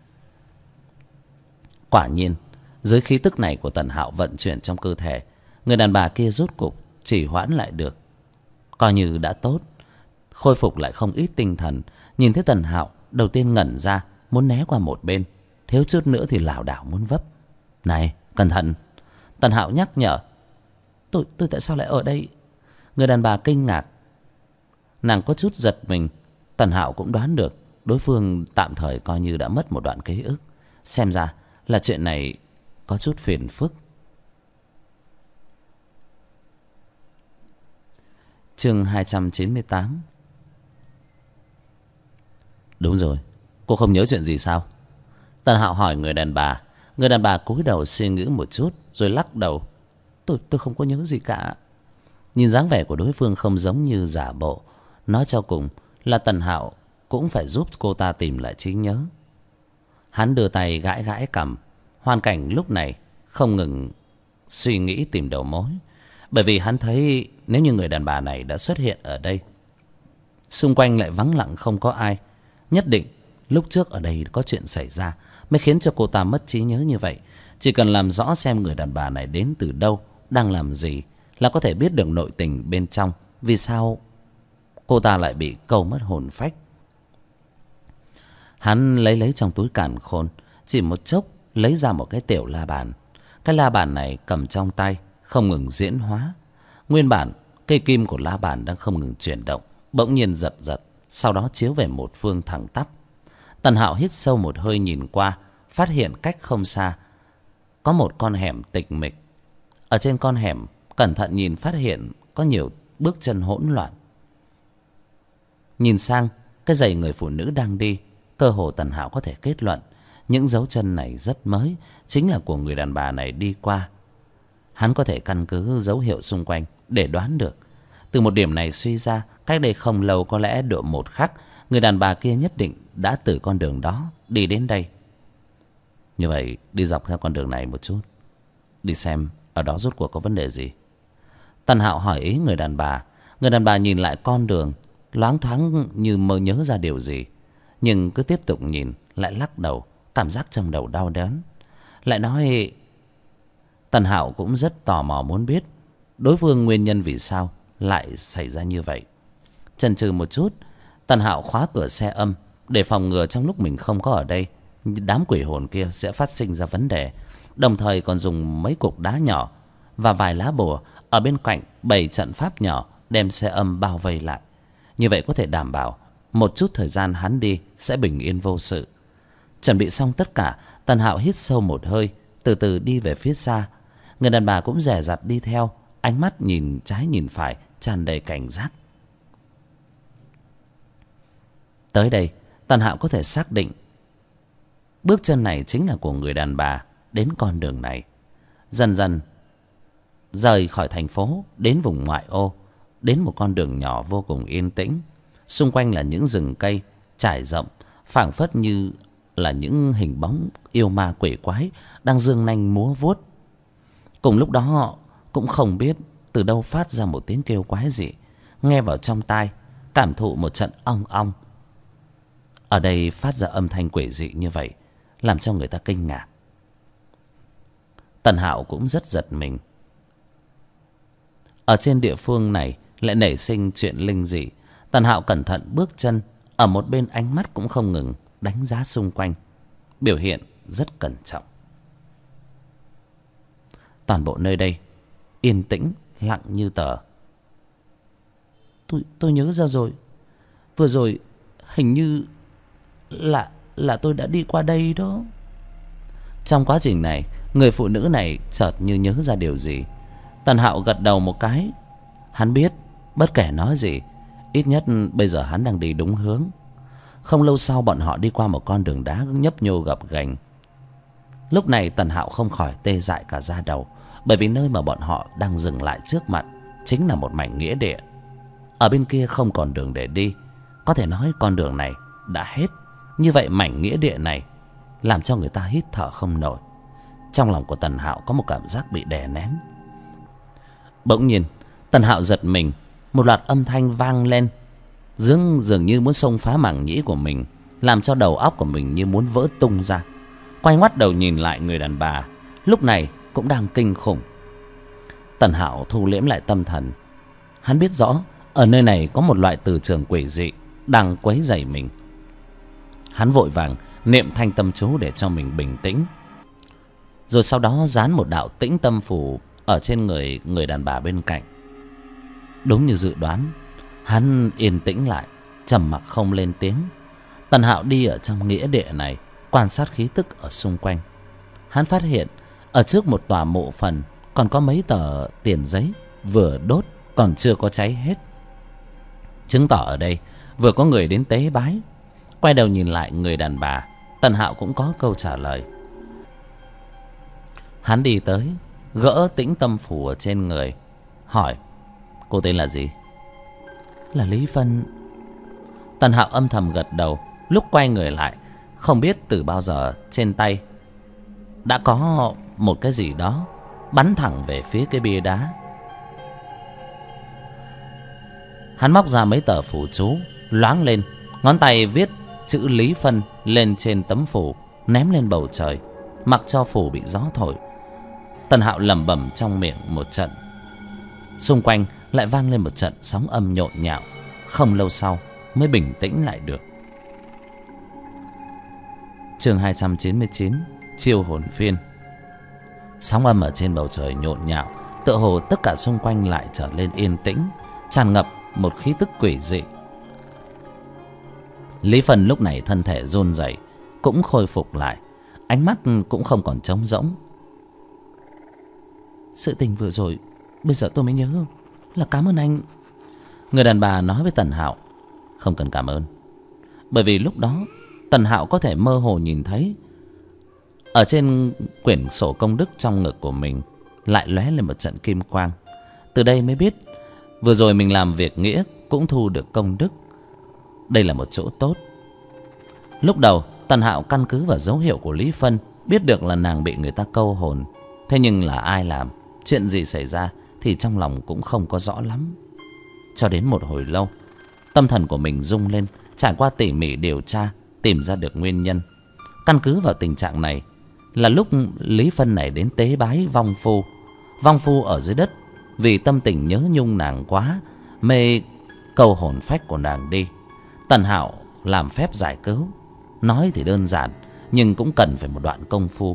Quả nhiên, dưới khí tức này của Tần Hạo vận chuyển trong cơ thể, người đàn bà kia rốt cục chỉ hoãn lại được, coi như đã tốt, khôi phục lại không ít tinh thần. Nhìn thấy Tần Hạo, đầu tiên ngẩn ra, muốn né qua một bên, thiếu chút nữa thì lảo đảo muốn vấp. Này, cẩn thận! Tần Hạo nhắc nhở. Tôi tại sao lại ở đây? Người đàn bà kinh ngạc, nàng có chút giật mình. Tần Hạo cũng đoán được đối phương tạm thời coi như đã mất một đoạn ký ức, xem ra là chuyện này có chút phiền phức. Chương 298. Đúng rồi, cô không nhớ chuyện gì sao? Tần Hạo hỏi người đàn bà. Người đàn bà cúi đầu suy nghĩ một chút rồi lắc đầu. Tôi không có nhớ gì cả. Nhìn dáng vẻ của đối phương không giống như giả bộ, nói cho cùng là Tần Hạo cũng phải giúp cô ta tìm lại trí nhớ. Hắn đưa tay gãi gãi cằm. Hoàn cảnh lúc này không ngừng suy nghĩ tìm đầu mối, bởi vì hắn thấy nếu như người đàn bà này đã xuất hiện ở đây, xung quanh lại vắng lặng không có ai, nhất định lúc trước ở đây có chuyện xảy ra mới khiến cho cô ta mất trí nhớ như vậy. Chỉ cần làm rõ xem người đàn bà này đến từ đâu, đang làm gì, là có thể biết được nội tình bên trong, vì sao cô ta lại bị câu mất hồn phách. Hắn lấy trong túi càn khôn, chỉ một chốc lấy ra một cái tiểu la bàn. Cái la bàn này cầm trong tay không ngừng diễn hóa. Nguyên bản cây kim của la bàn đang không ngừng chuyển động, bỗng nhiên giật giật, sau đó chiếu về một phương thẳng tắp. Tần Hạo hít sâu một hơi nhìn qua, phát hiện cách không xa có một con hẻm tịch mịch. Ở trên con hẻm, cẩn thận nhìn phát hiện có nhiều bước chân hỗn loạn. Nhìn sang cái giày người phụ nữ đang đi, cơ hồ Tần Hạo có thể kết luận những dấu chân này rất mới, chính là của người đàn bà này đi qua. Hắn có thể căn cứ dấu hiệu xung quanh để đoán được. Từ một điểm này suy ra, cách đây không lâu, có lẽ độ một khắc, người đàn bà kia nhất định đã từ con đường đó đi đến đây. Như vậy, đi dọc theo con đường này một chút, đi xem ở đó rốt cuộc có vấn đề gì. Tần Hạo hỏi ý người đàn bà. Người đàn bà nhìn lại con đường, loáng thoáng như mơ nhớ ra điều gì, nhưng cứ tiếp tục nhìn, lại lắc đầu, cảm giác trong đầu đau đớn. Lại nói, Tần Hạo cũng rất tò mò muốn biết đối phương nguyên nhân vì sao lại xảy ra như vậy. chần chừ một chút, Tần Hạo khóa cửa xe âm để phòng ngừa trong lúc mình không có ở đây, đám quỷ hồn kia sẽ phát sinh ra vấn đề. Đồng thời còn dùng mấy cục đá nhỏ và vài lá bùa ở bên cạnh bày trận pháp nhỏ đem xe âm bao vây lại. Như vậy có thể đảm bảo một chút thời gian hắn đi sẽ bình yên vô sự. Chuẩn bị xong tất cả, Tần Hạo hít sâu một hơi, từ từ đi về phía xa. Người đàn bà cũng dè dặt đi theo, ánh mắt nhìn trái nhìn phải tràn đầy cảnh giác. Tới đây, Tần Hạo có thể xác định bước chân này chính là của người đàn bà đến con đường này. Dần dần rời khỏi thành phố, đến vùng ngoại ô, đến một con đường nhỏ vô cùng yên tĩnh. Xung quanh là những rừng cây trải rộng, phảng phất như là những hình bóng yêu ma quỷ quái đang giương nanh múa vuốt. Cùng lúc đó họ cũng không biết từ đâu phát ra một tiếng kêu quái dị, nghe vào trong tai cảm thụ một trận ong ong. Ở đây phát ra âm thanh quỷ dị như vậy làm cho người ta kinh ngạc. Tần Hạo cũng rất giật mình. Ở trên địa phương này lại nảy sinh chuyện linh dị. Tần Hạo cẩn thận bước chân, ở một bên ánh mắt cũng không ngừng đánh giá xung quanh, biểu hiện rất cẩn trọng. Toàn bộ nơi đây yên tĩnh lặng như tờ. Tôi nhớ ra rồi. Vừa rồi hình như là tôi đã đi qua đây đó. Trong quá trình này, người phụ nữ này chợt như nhớ ra điều gì. Tần Hạo gật đầu một cái. Hắn biết bất kể nói gì, ít nhất bây giờ hắn đang đi đúng hướng. Không lâu sau bọn họ đi qua một con đường đá nhấp nhô gập ghềnh. Lúc này Tần Hạo không khỏi tê dại cả da đầu, bởi vì nơi mà bọn họ đang dừng lại trước mặt chính là một mảnh nghĩa địa. Ở bên kia không còn đường để đi, có thể nói con đường này đã hết. Như vậy mảnh nghĩa địa này làm cho người ta hít thở không nổi. Trong lòng của Tần Hạo có một cảm giác bị đè nén. Bỗng nhiên Tần Hạo giật mình, một loạt âm thanh vang lên, dường như muốn xông phá màng nhĩ của mình, làm cho đầu óc của mình như muốn vỡ tung ra. Quay ngoắt đầu nhìn lại, người đàn bà lúc này cũng đang kinh khủng. Tần Hạo thu liễm lại tâm thần. Hắn biết rõ ở nơi này có một loại từ trường quỷ dị đang quấy rầy mình. Hắn vội vàng niệm thanh tâm chú để cho mình bình tĩnh, rồi sau đó dán một đạo tĩnh tâm phù ở trên người đàn bà bên cạnh. Đúng như dự đoán, hắn yên tĩnh lại, trầm mặc không lên tiếng. Tần Hạo đi ở trong nghĩa địa này, quan sát khí tức ở xung quanh. Hắn phát hiện ở trước một tòa mộ phần còn có mấy tờ tiền giấy vừa đốt còn chưa có cháy hết, chứng tỏ ở đây vừa có người đến tế bái. Quay đầu nhìn lại người đàn bà, Tần Hạo cũng có câu trả lời. Hắn đi tới, gỡ tĩnh tâm phù ở trên người, hỏi: cô tên là gì? Là Lý Phân. Tần Hạo âm thầm gật đầu. Lúc quay người lại, không biết từ bao giờ trên tay đã có một cái gì đó bắn thẳng về phía cái bia đá. Hắn móc ra mấy tờ phù chú, loáng lên, ngón tay viết chữ Lý Phân lên trên tấm phù, ném lên bầu trời, mặc cho phù bị gió thổi. Tần Hạo lẩm bẩm trong miệng một trận, xung quanh lại vang lên một trận sóng âm nhộn nhạo. Không lâu sau mới bình tĩnh lại được. Chương 299, chiêu hồn phiên. Sóng âm ở trên bầu trời nhộn nhạo, tựa hồ tất cả xung quanh lại trở nên yên tĩnh, tràn ngập một khí tức quỷ dị. Lý Phân lúc này thân thể run rẩy, cũng khôi phục lại, ánh mắt cũng không còn trống rỗng. Sự tình vừa rồi bây giờ tôi mới nhớ là cảm ơn anh. Người đàn bà nói với Tần Hạo: không cần cảm ơn. Bởi vì lúc đó Tần Hạo có thể mơ hồ nhìn thấy ở trên quyển sổ công đức trong ngực của mình lại lóe lên một trận kim quang. Từ đây mới biết vừa rồi mình làm việc nghĩa cũng thu được công đức. Đây là một chỗ tốt. Lúc đầu Tần Hạo căn cứ vào dấu hiệu của Lý Phân biết được là nàng bị người ta câu hồn. Thế nhưng là ai làm, chuyện gì xảy ra thì trong lòng cũng không có rõ lắm. Cho đến một hồi lâu, tâm thần của mình rung lên, trải qua tỉ mỉ điều tra, tìm ra được nguyên nhân. Căn cứ vào tình trạng này, là lúc Lý Phân này đến tế bái vong phu. Vong phu ở dưới đất vì tâm tình nhớ nhung nàng quá, mê câu hồn phách của nàng đi. Tần Hạo làm phép giải cứu. Nói thì đơn giản, nhưng cũng cần phải một đoạn công phu.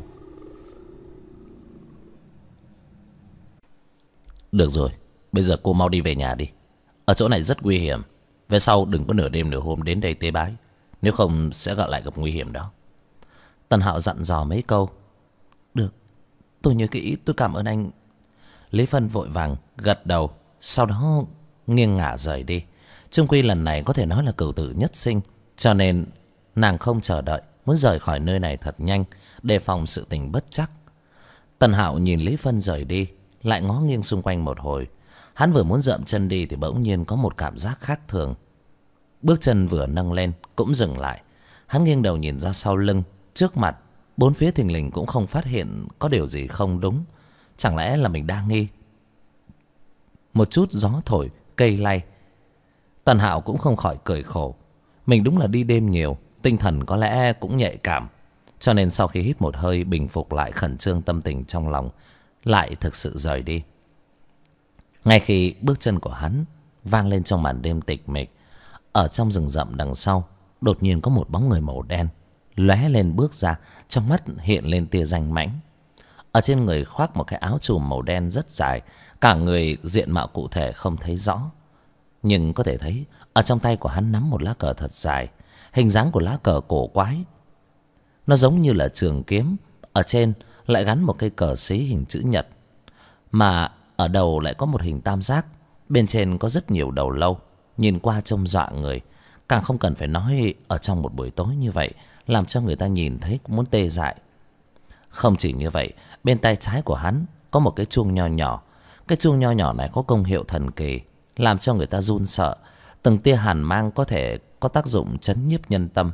Được rồi, bây giờ cô mau đi về nhà đi. Ở chỗ này rất nguy hiểm. Về sau đừng có nửa đêm nửa hôm đến đây tế bái, nếu không sẽ lại gặp nguy hiểm đó. Tần Hạo dặn dò mấy câu. Được, tôi nhớ kỹ, tôi cảm ơn anh. Lý Phân vội vàng gật đầu, sau đó nghiêng ngả rời đi. Chung quy lần này có thể nói là cửu tử nhất sinh, cho nên nàng không chờ đợi, muốn rời khỏi nơi này thật nhanh, đề phòng sự tình bất chắc. Tần Hạo nhìn Lý Phân rời đi, lại ngó nghiêng xung quanh một hồi. Hắn vừa muốn dậm chân đi thì bỗng nhiên có một cảm giác khác thường. Bước chân vừa nâng lên cũng dừng lại. Hắn nghiêng đầu nhìn ra sau lưng, trước mặt, bốn phía thình lình cũng không phát hiện có điều gì không đúng. Chẳng lẽ là mình đa nghi? Một chút gió thổi, cây lay. Tần Hạo cũng không khỏi cười khổ. Mình đúng là đi đêm nhiều, tinh thần có lẽ cũng nhạy cảm. Cho nên sau khi hít một hơi bình phục lại khẩn trương tâm tình trong lòng, lại thực sự rời đi. Ngay khi bước chân của hắn vang lên trong màn đêm tịch mịch, ở trong rừng rậm đằng sau đột nhiên có một bóng người màu đen lóe lên bước ra, trong mắt hiện lên tia danh mãnh. Ở trên người khoác một cái áo trùm màu đen rất dài, cả người diện mạo cụ thể không thấy rõ, nhưng có thể thấy ở trong tay của hắn nắm một lá cờ thật dài. Hình dáng của lá cờ cổ quái, nó giống như là trường kiếm, ở trên lại gắn một cây cờ xí hình chữ nhật, mà ở đầu lại có một hình tam giác, bên trên có rất nhiều đầu lâu, nhìn qua trông dọa người. Càng không cần phải nói ở trong một buổi tối như vậy, làm cho người ta nhìn thấy cũng muốn tê dại. Không chỉ như vậy, bên tay trái của hắn có một cái chuông nho nhỏ. Cái chuông nho nhỏ này có công hiệu thần kỳ, làm cho người ta run sợ. Từng tia hàn mang có thể có tác dụng trấn nhiếp nhân tâm.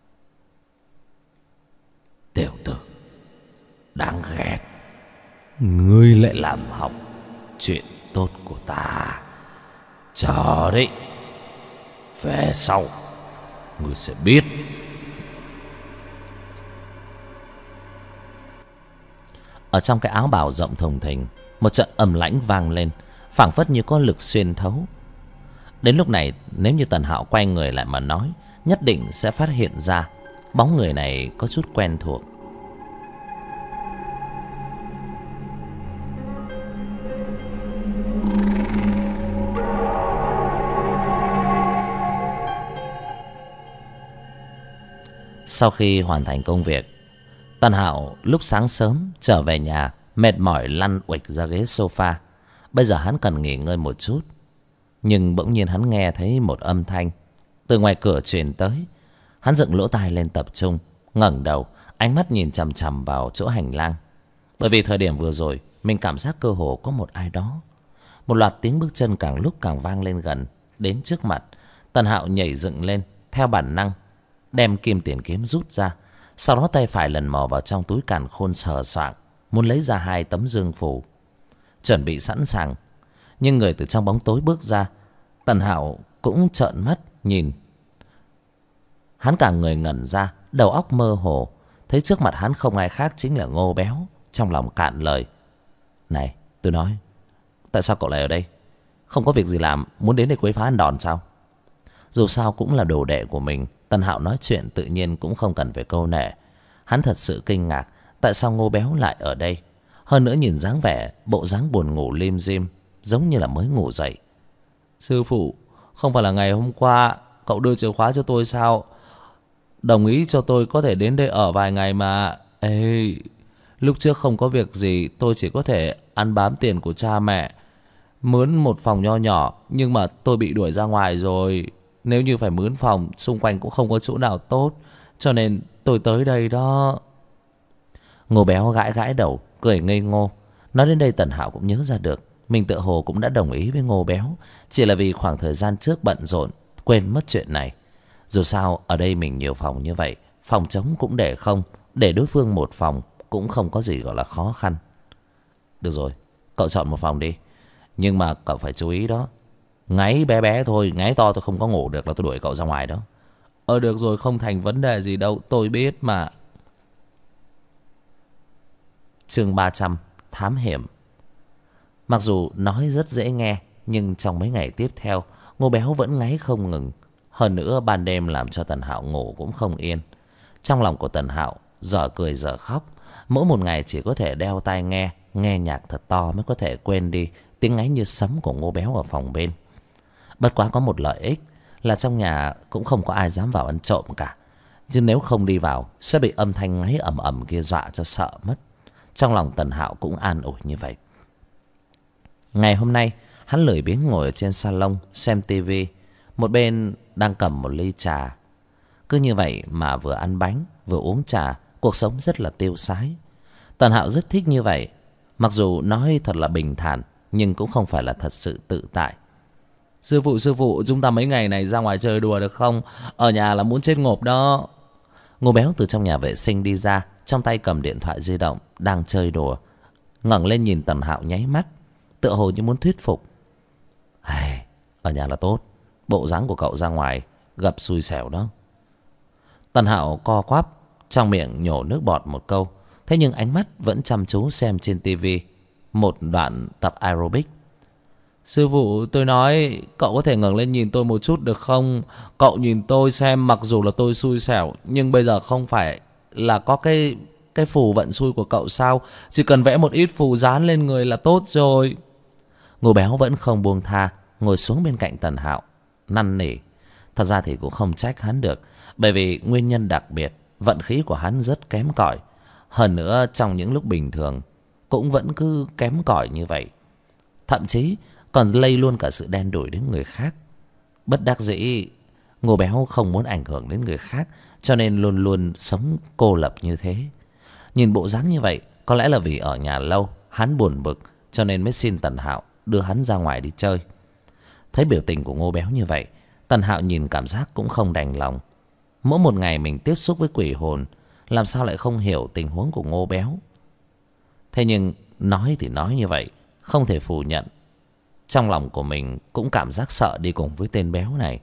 Tiểu tử đáng ghét, ngươi lại làm hỏng chuyện tốt của ta. Chờ đấy, về sau ngươi sẽ biết. Ở trong cái áo bào rộng thùng thình, một trận âm lãnh vang lên, phảng phất như có lực xuyên thấu. Đến lúc này, nếu như Tần Hạo quay người lại mà nói, nhất định sẽ phát hiện ra bóng người này có chút quen thuộc. Sau khi hoàn thành công việc, Tần Hạo lúc sáng sớm trở về nhà, mệt mỏi lăn uịch ra ghế sofa. Bây giờ hắn cần nghỉ ngơi một chút. Nhưng bỗng nhiên hắn nghe thấy một âm thanh từ ngoài cửa truyền tới. Hắn dựng lỗ tai lên tập trung, ngẩng đầu, ánh mắt nhìn chằm chằm vào chỗ hành lang. Bởi vì thời điểm vừa rồi mình cảm giác cơ hồ có một ai đó. Một loạt tiếng bước chân càng lúc càng vang lên gần, đến trước mặt. Tần Hạo nhảy dựng lên, theo bản năng đem kim tiền kiếm rút ra. Sau đó tay phải lần mò vào trong túi càn khôn sờ soạng, muốn lấy ra 2 tấm dương phù, chuẩn bị sẵn sàng. Nhưng người từ trong bóng tối bước ra. Tần Hạo cũng trợn mắt nhìn. Hắn cả người ngẩn ra, đầu óc mơ hồ, thấy trước mặt hắn không ai khác chính là Ngô Béo. Trong lòng cạn lời: Này, tôi nói, tại sao cậu lại ở đây? Không có việc gì làm, muốn đến đây quấy phá ăn đòn sao? Dù sao cũng là đồ đệ của mình, Tần Hạo nói chuyện tự nhiên cũng không cần phải câu nệ. Hắn thật sự kinh ngạc, tại sao Ngô Béo lại ở đây? Hơn nữa nhìn dáng vẻ, bộ dáng buồn ngủ lim dim, giống như là mới ngủ dậy. Sư phụ, không phải là ngày hôm qua cậu đưa chìa khóa cho tôi sao? Đồng ý cho tôi có thể đến đây ở vài ngày mà. Ê, lúc trước không có việc gì, tôi chỉ có thể ăn bám tiền của cha mẹ, mướn một phòng nho nhỏ, nhưng mà tôi bị đuổi ra ngoài rồi. Nếu như phải mướn phòng, xung quanh cũng không có chỗ nào tốt, cho nên tôi tới đây đó. Ngô Béo gãi gãi đầu, cười ngây ngô. Nói đến đây Tần Hạo cũng nhớ ra được, mình tựa hồ cũng đã đồng ý với Ngô Béo, chỉ là vì khoảng thời gian trước bận rộn quên mất chuyện này. Dù sao ở đây mình nhiều phòng như vậy, phòng trống cũng để không, để đối phương một phòng cũng không có gì gọi là khó khăn. Được rồi, cậu chọn một phòng đi, nhưng mà cậu phải chú ý đó, ngáy bé bé thôi, ngáy to tôi không có ngủ được là tôi đuổi cậu ra ngoài đó. Được rồi, không thành vấn đề gì đâu, tôi biết mà. Chương 300 Thám hiểm. Mặc dù nói rất dễ nghe, nhưng trong mấy ngày tiếp theo, Ngô Béo vẫn ngáy không ngừng. Hơn nữa ban đêm làm cho Tần Hạo ngủ cũng không yên. Trong lòng của Tần Hạo giờ cười giờ khóc. Mỗi một ngày chỉ có thể đeo tai nghe nhạc thật to mới có thể quên đi tiếng ngáy như sấm của Ngô Béo ở phòng bên. Bất quá có một lợi ích là trong nhà cũng không có ai dám vào ăn trộm cả. Nhưng nếu không đi vào sẽ bị âm thanh ngáy ầm ầm kia dọa cho sợ mất. Trong lòng Tần Hạo cũng an ủi như vậy. Ngày hôm nay hắn lười biếng ngồi ở trên salon xem tivi, một bên đang cầm một ly trà. Cứ như vậy mà vừa ăn bánh vừa uống trà, cuộc sống rất là tiêu sái. Tần Hạo rất thích như vậy. Mặc dù nói thật là bình thản, nhưng cũng không phải là thật sự tự tại. Sư phụ, chúng ta mấy ngày này ra ngoài chơi đùa được không? Ở nhà là muốn chết ngộp đó. Ngô Béo từ trong nhà vệ sinh đi ra, trong tay cầm điện thoại di động, đang chơi đùa. Ngẩng lên nhìn Tần Hạo nháy mắt, tựa hồ như muốn thuyết phục. Ở nhà là tốt, bộ dáng của cậu ra ngoài gặp xui xẻo đó. Tần Hạo co quắp, trong miệng nhổ nước bọt một câu. Thế nhưng ánh mắt vẫn chăm chú xem trên tivi một đoạn tập aerobic. Sư phụ, tôi nói cậu có thể ngẩng lên nhìn tôi một chút được không? Cậu nhìn tôi xem, mặc dù là tôi xui xẻo, nhưng bây giờ không phải là có cái phù vận xui của cậu sao? Chỉ cần vẽ một ít phù dán lên người là tốt rồi. Ngô Béo vẫn không buông tha, ngồi xuống bên cạnh Tần Hạo, năn nỉ. Thật ra thì cũng không trách hắn được, bởi vì nguyên nhân đặc biệt, vận khí của hắn rất kém cỏi. Hơn nữa trong những lúc bình thường cũng vẫn cứ kém cỏi như vậy. Thậm chí còn lây luôn cả sự đen đủi đến người khác. Bất đắc dĩ, Ngô Béo không muốn ảnh hưởng đến người khác, cho nên luôn luôn sống cô lập như thế. Nhìn bộ dáng như vậy, có lẽ là vì ở nhà lâu, hắn buồn bực, cho nên mới xin Tần Hạo đưa hắn ra ngoài đi chơi. Thấy biểu tình của Ngô Béo như vậy, Tần Hạo nhìn cảm giác cũng không đành lòng. Mỗi một ngày mình tiếp xúc với quỷ hồn, làm sao lại không hiểu tình huống của Ngô Béo. Thế nhưng nói thì nói như vậy, không thể phủ nhận, trong lòng của mình cũng cảm giác sợ đi cùng với tên béo này.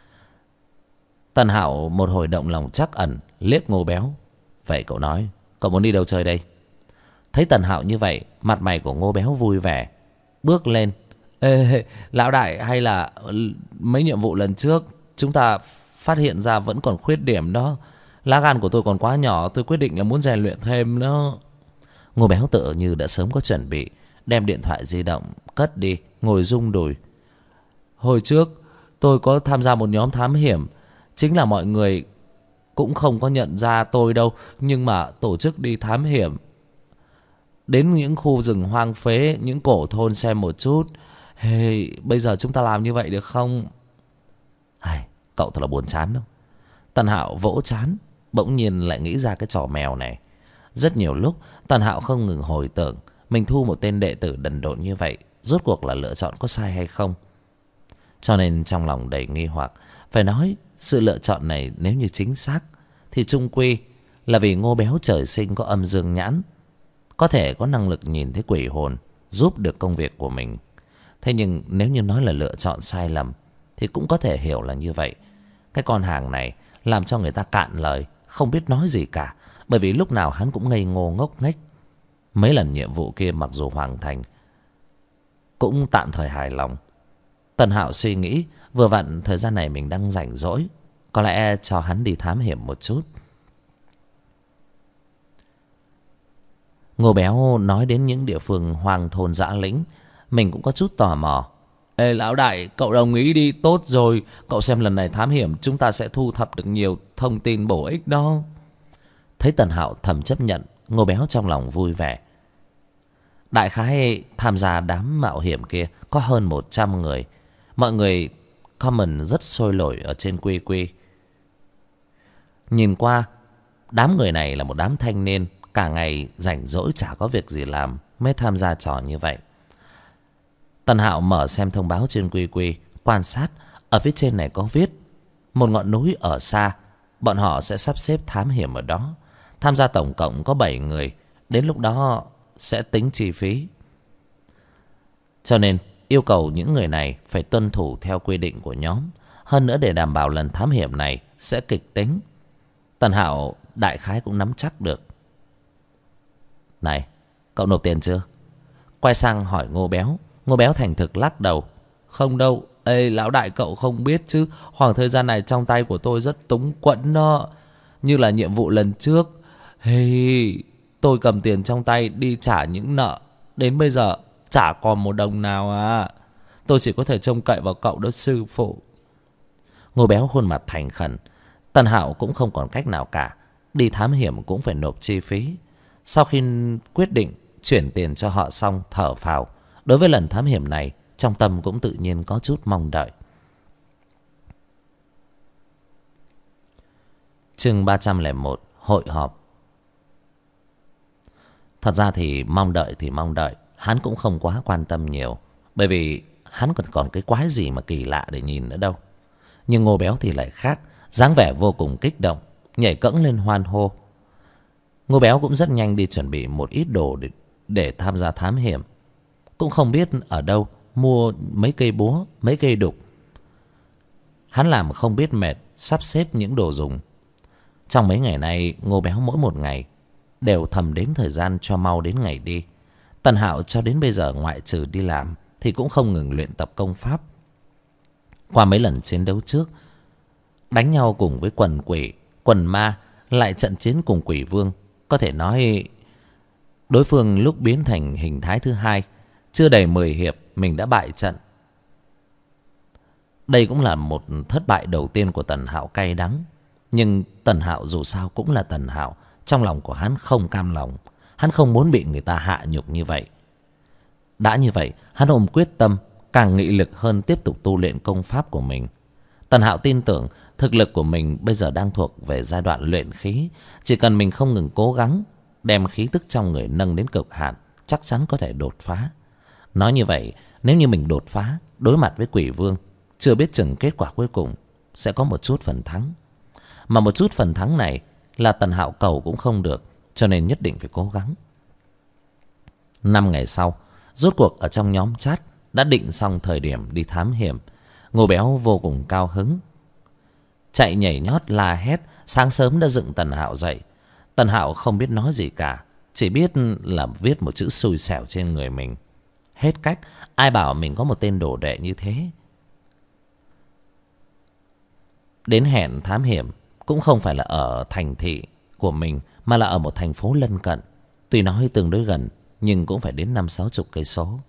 Tần Hạo một hồi động lòng trắc ẩn, liếc Ngô Béo. Vậy cậu nói, cậu muốn đi đâu chơi đây? Thấy Tần Hạo như vậy, mặt mày của Ngô Béo vui vẻ, bước lên. Ê, lão đại, hay là mấy nhiệm vụ lần trước chúng ta phát hiện ra vẫn còn khuyết điểm đó. Lá gan của tôi còn quá nhỏ, tôi quyết định là muốn rèn luyện thêm đó. Ngô Béo tựa như đã sớm có chuẩn bị, đem điện thoại di động cất đi, ngồi rung đùi. Hồi trước tôi có tham gia một nhóm thám hiểm, chính là mọi người cũng không có nhận ra tôi đâu, nhưng mà tổ chức đi thám hiểm đến những khu rừng hoang phế, những cổ thôn xem một chút. Bây giờ chúng ta làm như vậy được không? Cậu thật là buồn chán đâu. Tần Hạo vỗ chán, bỗng nhiên lại nghĩ ra cái trò mèo này. Rất nhiều lúc Tần Hạo không ngừng hồi tưởng mình thu một tên đệ tử đần độn như vậy, rốt cuộc là lựa chọn có sai hay không. Cho nên trong lòng đầy nghi hoặc. Phải nói sự lựa chọn này nếu như chính xác thì chung quy là vì Ngô Béo trời sinh có âm dương nhãn, có thể có năng lực nhìn thấy quỷ hồn, giúp được công việc của mình. Thế nhưng nếu như nói là lựa chọn sai lầm thì cũng có thể hiểu là như vậy. Cái con hàng này làm cho người ta cạn lời, không biết nói gì cả, bởi vì lúc nào hắn cũng ngây ngô ngốc nghếch. Mấy lần nhiệm vụ kia mặc dù hoàn thành cũng tạm thời hài lòng. Tần Hạo suy nghĩ, vừa vặn thời gian này mình đang rảnh rỗi, có lẽ cho hắn đi thám hiểm một chút. Ngô Béo nói đến những địa phương hoang thôn dã lĩnh, mình cũng có chút tò mò. Ê lão đại, cậu đồng ý đi, tốt rồi. Cậu xem lần này thám hiểm chúng ta sẽ thu thập được nhiều thông tin bổ ích đó. Thấy Tần Hạo thầm chấp nhận, Ngô Béo trong lòng vui vẻ. Đại khái tham gia đám mạo hiểm kia có hơn 100 người. Mọi người comment rất sôi nổi ở trên Quy Quy. Nhìn qua, đám người này là một đám thanh niên cả ngày rảnh rỗi chả có việc gì làm mới tham gia trò như vậy. Tần Hạo mở xem thông báo trên Quy Quy, quan sát. Ở phía trên này có viết một ngọn núi ở xa, bọn họ sẽ sắp xếp thám hiểm ở đó. Tham gia tổng cộng có 7 người, đến lúc đó sẽ tính chi phí. Cho nên yêu cầu những người này phải tuân thủ theo quy định của nhóm. Hơn nữa để đảm bảo lần thám hiểm này sẽ kịch tính, Tần Hạo đại khái cũng nắm chắc được. Này, cậu nộp tiền chưa? Quay sang hỏi Ngô Béo. Ngô Béo thành thực lắc đầu. Không đâu. Ê, lão đại cậu không biết chứ, khoảng thời gian này trong tay của tôi rất túng quẫn đó. Như là nhiệm vụ lần trước, hey, tôi cầm tiền trong tay đi trả những nợ, đến bây giờ chả còn một đồng nào à. Tôi chỉ có thể trông cậy vào cậu đó sư phụ. Ngô Béo khuôn mặt thành khẩn. Tần Hạo cũng không còn cách nào cả, đi thám hiểm cũng phải nộp chi phí. Sau khi quyết định chuyển tiền cho họ xong, thở phào. Đối với lần thám hiểm này, trong tâm cũng tự nhiên có chút mong đợi. Chương 301, hội họp. Thật ra thì mong đợi, hắn cũng không quá quan tâm nhiều, bởi vì hắn còn cái quái gì mà kỳ lạ để nhìn nữa đâu. Nhưng Ngô Béo thì lại khác, dáng vẻ vô cùng kích động, nhảy cẫng lên hoan hô. Ngô Béo cũng rất nhanh đi chuẩn bị một ít đồ để tham gia thám hiểm. Cũng không biết ở đâu mua mấy cây búa, mấy cây đục. Hắn làm không biết mệt, sắp xếp những đồ dùng. Trong mấy ngày nay, Ngô Béo mỗi một ngày đều thầm đếm thời gian cho mau đến ngày đi. Tần Hạo cho đến bây giờ ngoại trừ đi làm thì cũng không ngừng luyện tập công pháp. Qua mấy lần chiến đấu trước, đánh nhau cùng với quần quỷ, quần ma, lại trận chiến cùng quỷ vương, có thể nói đối phương lúc biến thành hình thái thứ hai, chưa đầy 10 hiệp mình đã bại trận. Đây cũng là một thất bại đầu tiên của Tần Hạo cay đắng. Nhưng Tần Hạo dù sao cũng là Tần Hạo, trong lòng của hắn không cam lòng. Hắn không muốn bị người ta hạ nhục như vậy. Đã như vậy, hắn ôm quyết tâm, càng nghị lực hơn tiếp tục tu luyện công pháp của mình. Tần Hạo tin tưởng thực lực của mình bây giờ đang thuộc về giai đoạn luyện khí. Chỉ cần mình không ngừng cố gắng, đem khí tức trong người nâng đến cực hạn, chắc chắn có thể đột phá. Nói như vậy, nếu như mình đột phá, đối mặt với quỷ vương, chưa biết chừng kết quả cuối cùng sẽ có một chút phần thắng. Mà một chút phần thắng này là Tần Hạo cầu cũng không được, cho nên nhất định phải cố gắng. 5 ngày sau, rốt cuộc ở trong nhóm chat đã định xong thời điểm đi thám hiểm. Ngô Béo vô cùng cao hứng, chạy nhảy nhót la hét, sáng sớm đã dựng Tần Hạo dậy. Tần Hạo không biết nói gì cả, chỉ biết là viết một chữ xui xẻo trên người mình. Hết cách, ai bảo mình có một tên đồ đệ như thế. Đến hẹn thám hiểm cũng không phải là ở thành thị của mình, mà là ở một thành phố lân cận. Tuy nói tương đối gần, nhưng cũng phải đến 50-60 cây số.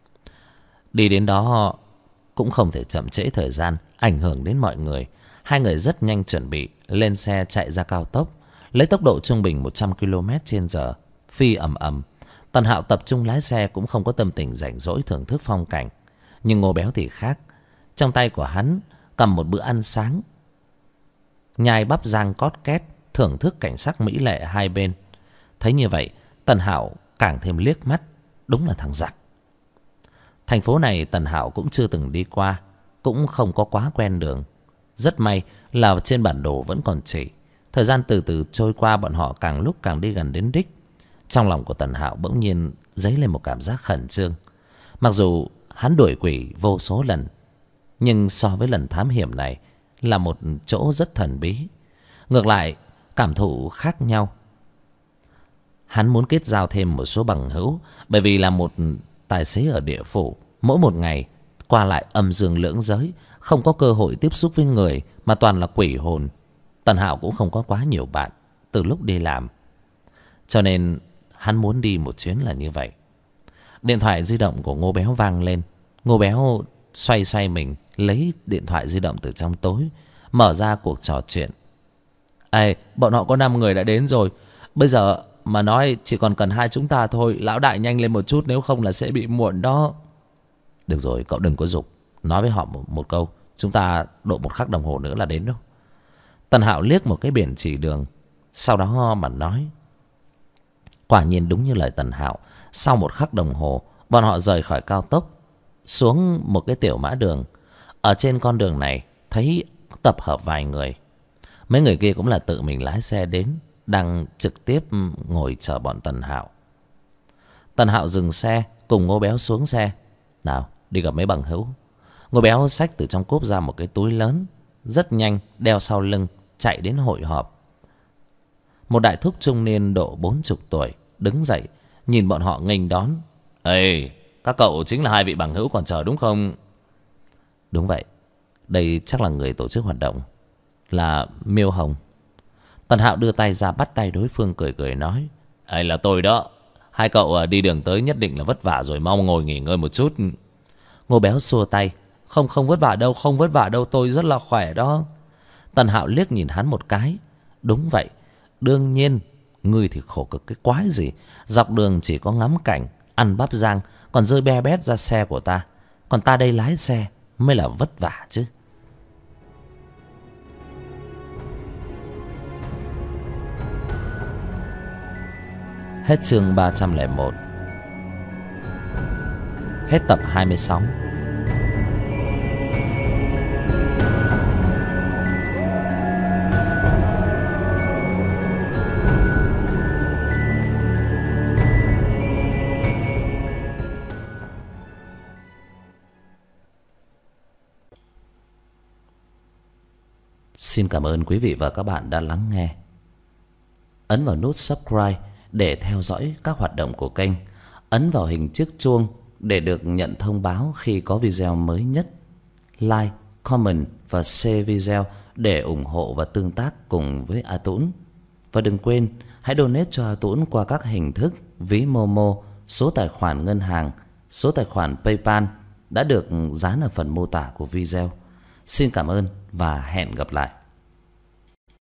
Đi đến đó cũng không thể chậm trễ thời gian, ảnh hưởng đến mọi người. Hai người rất nhanh chuẩn bị lên xe chạy ra cao tốc, lấy tốc độ trung bình 100 km/h, phi ầm ầm. Tần Hạo tập trung lái xe, cũng không có tâm tình rảnh rỗi thưởng thức phong cảnh. Nhưng Ngô Béo thì khác, trong tay của hắn cầm một bữa ăn sáng, nhai bắp rang cót két, thưởng thức cảnh sắc mỹ lệ hai bên. Thấy như vậy, Tần Hạo càng thêm liếc mắt, đúng là thằng giặc. Thành phố này Tần Hạo cũng chưa từng đi qua, cũng không có quá quen đường. Rất may là trên bản đồ vẫn còn chỉ. Thời gian từ từ trôi qua, bọn họ càng lúc càng đi gần đến đích. Trong lòng của Tần Hạo bỗng nhiên dấy lên một cảm giác khẩn trương. Mặc dù hắn đuổi quỷ vô số lần, nhưng so với lần thám hiểm này là một chỗ rất thần bí. Ngược lại, cảm thụ khác nhau. Hắn muốn kết giao thêm một số bằng hữu, bởi vì là một tài xế ở địa phủ, mỗi một ngày qua lại âm dương lưỡng giới, không có cơ hội tiếp xúc với người, mà toàn là quỷ hồn. Tần Hạo cũng không có quá nhiều bạn từ lúc đi làm, cho nên hắn muốn đi một chuyến là như vậy. Điện thoại di động của Ngô Béo vang lên. Ngô Béo xoay xoay mình, lấy điện thoại di động từ trong tối, mở ra cuộc trò chuyện. Ê, bọn họ có 5 người đã đến rồi. Bây giờ mà nói chỉ còn cần 2 chúng ta thôi. Lão đại nhanh lên một chút, nếu không là sẽ bị muộn đó. Được rồi, cậu đừng có giục. Nói với họ một câu, chúng ta độ 1 khắc đồng hồ nữa là đến đâu. Tần Hạo liếc một cái biển chỉ đường, sau đó mà nói. Quả nhiên đúng như lời Tần Hạo, sau 1 khắc đồng hồ, bọn họ rời khỏi cao tốc, xuống một cái tiểu mã đường. Ở trên con đường này thấy tập hợp vài người. Mấy người kia cũng là tự mình lái xe đến, đang trực tiếp ngồi chờ bọn Tần Hạo. Tần Hạo dừng xe, cùng Ngô Béo xuống xe. Nào, đi gặp mấy bằng hữu. Ngô Béo xách từ trong cốp ra một cái túi lớn, rất nhanh đeo sau lưng, chạy đến hội họp. Một đại thúc trung niên độ 40 tuổi đứng dậy, nhìn bọn họ nghênh đón. Ê, các cậu chính là hai vị bằng hữu còn chờ đúng không? Đúng vậy, đây chắc là người tổ chức hoạt động, là Miêu Hồng. Tần Hạo đưa tay ra bắt tay đối phương, cười cười nói: Ê, là tôi đó. Hai cậu đi đường tới nhất định là vất vả rồi, mau ngồi nghỉ ngơi một chút. Ngô Béo xua tay: Không vất vả đâu, không vất vả đâu, tôi rất là khỏe đó. Tần Hạo liếc nhìn hắn một cái. Đúng vậy, đương nhiên, ngươi thì khổ cực cái quái gì. Dọc đường chỉ có ngắm cảnh, ăn bắp rang, còn rơi be bét ra xe của ta. Còn ta đây lái xe mới là vất vả chứ. Hết chương 301. Hết tập 26. Xin cảm ơn quý vị và các bạn đã lắng nghe. Ấn vào nút subscribe để theo dõi các hoạt động của kênh. Ấn vào hình chiếc chuông để được nhận thông báo khi có video mới nhất. Like, comment và share video để ủng hộ và tương tác cùng với A Tũng. Và đừng quên hãy donate cho A Tũng qua các hình thức ví Momo, số tài khoản ngân hàng, số tài khoản PayPal đã được dán ở phần mô tả của video. Xin cảm ơn và hẹn gặp lại.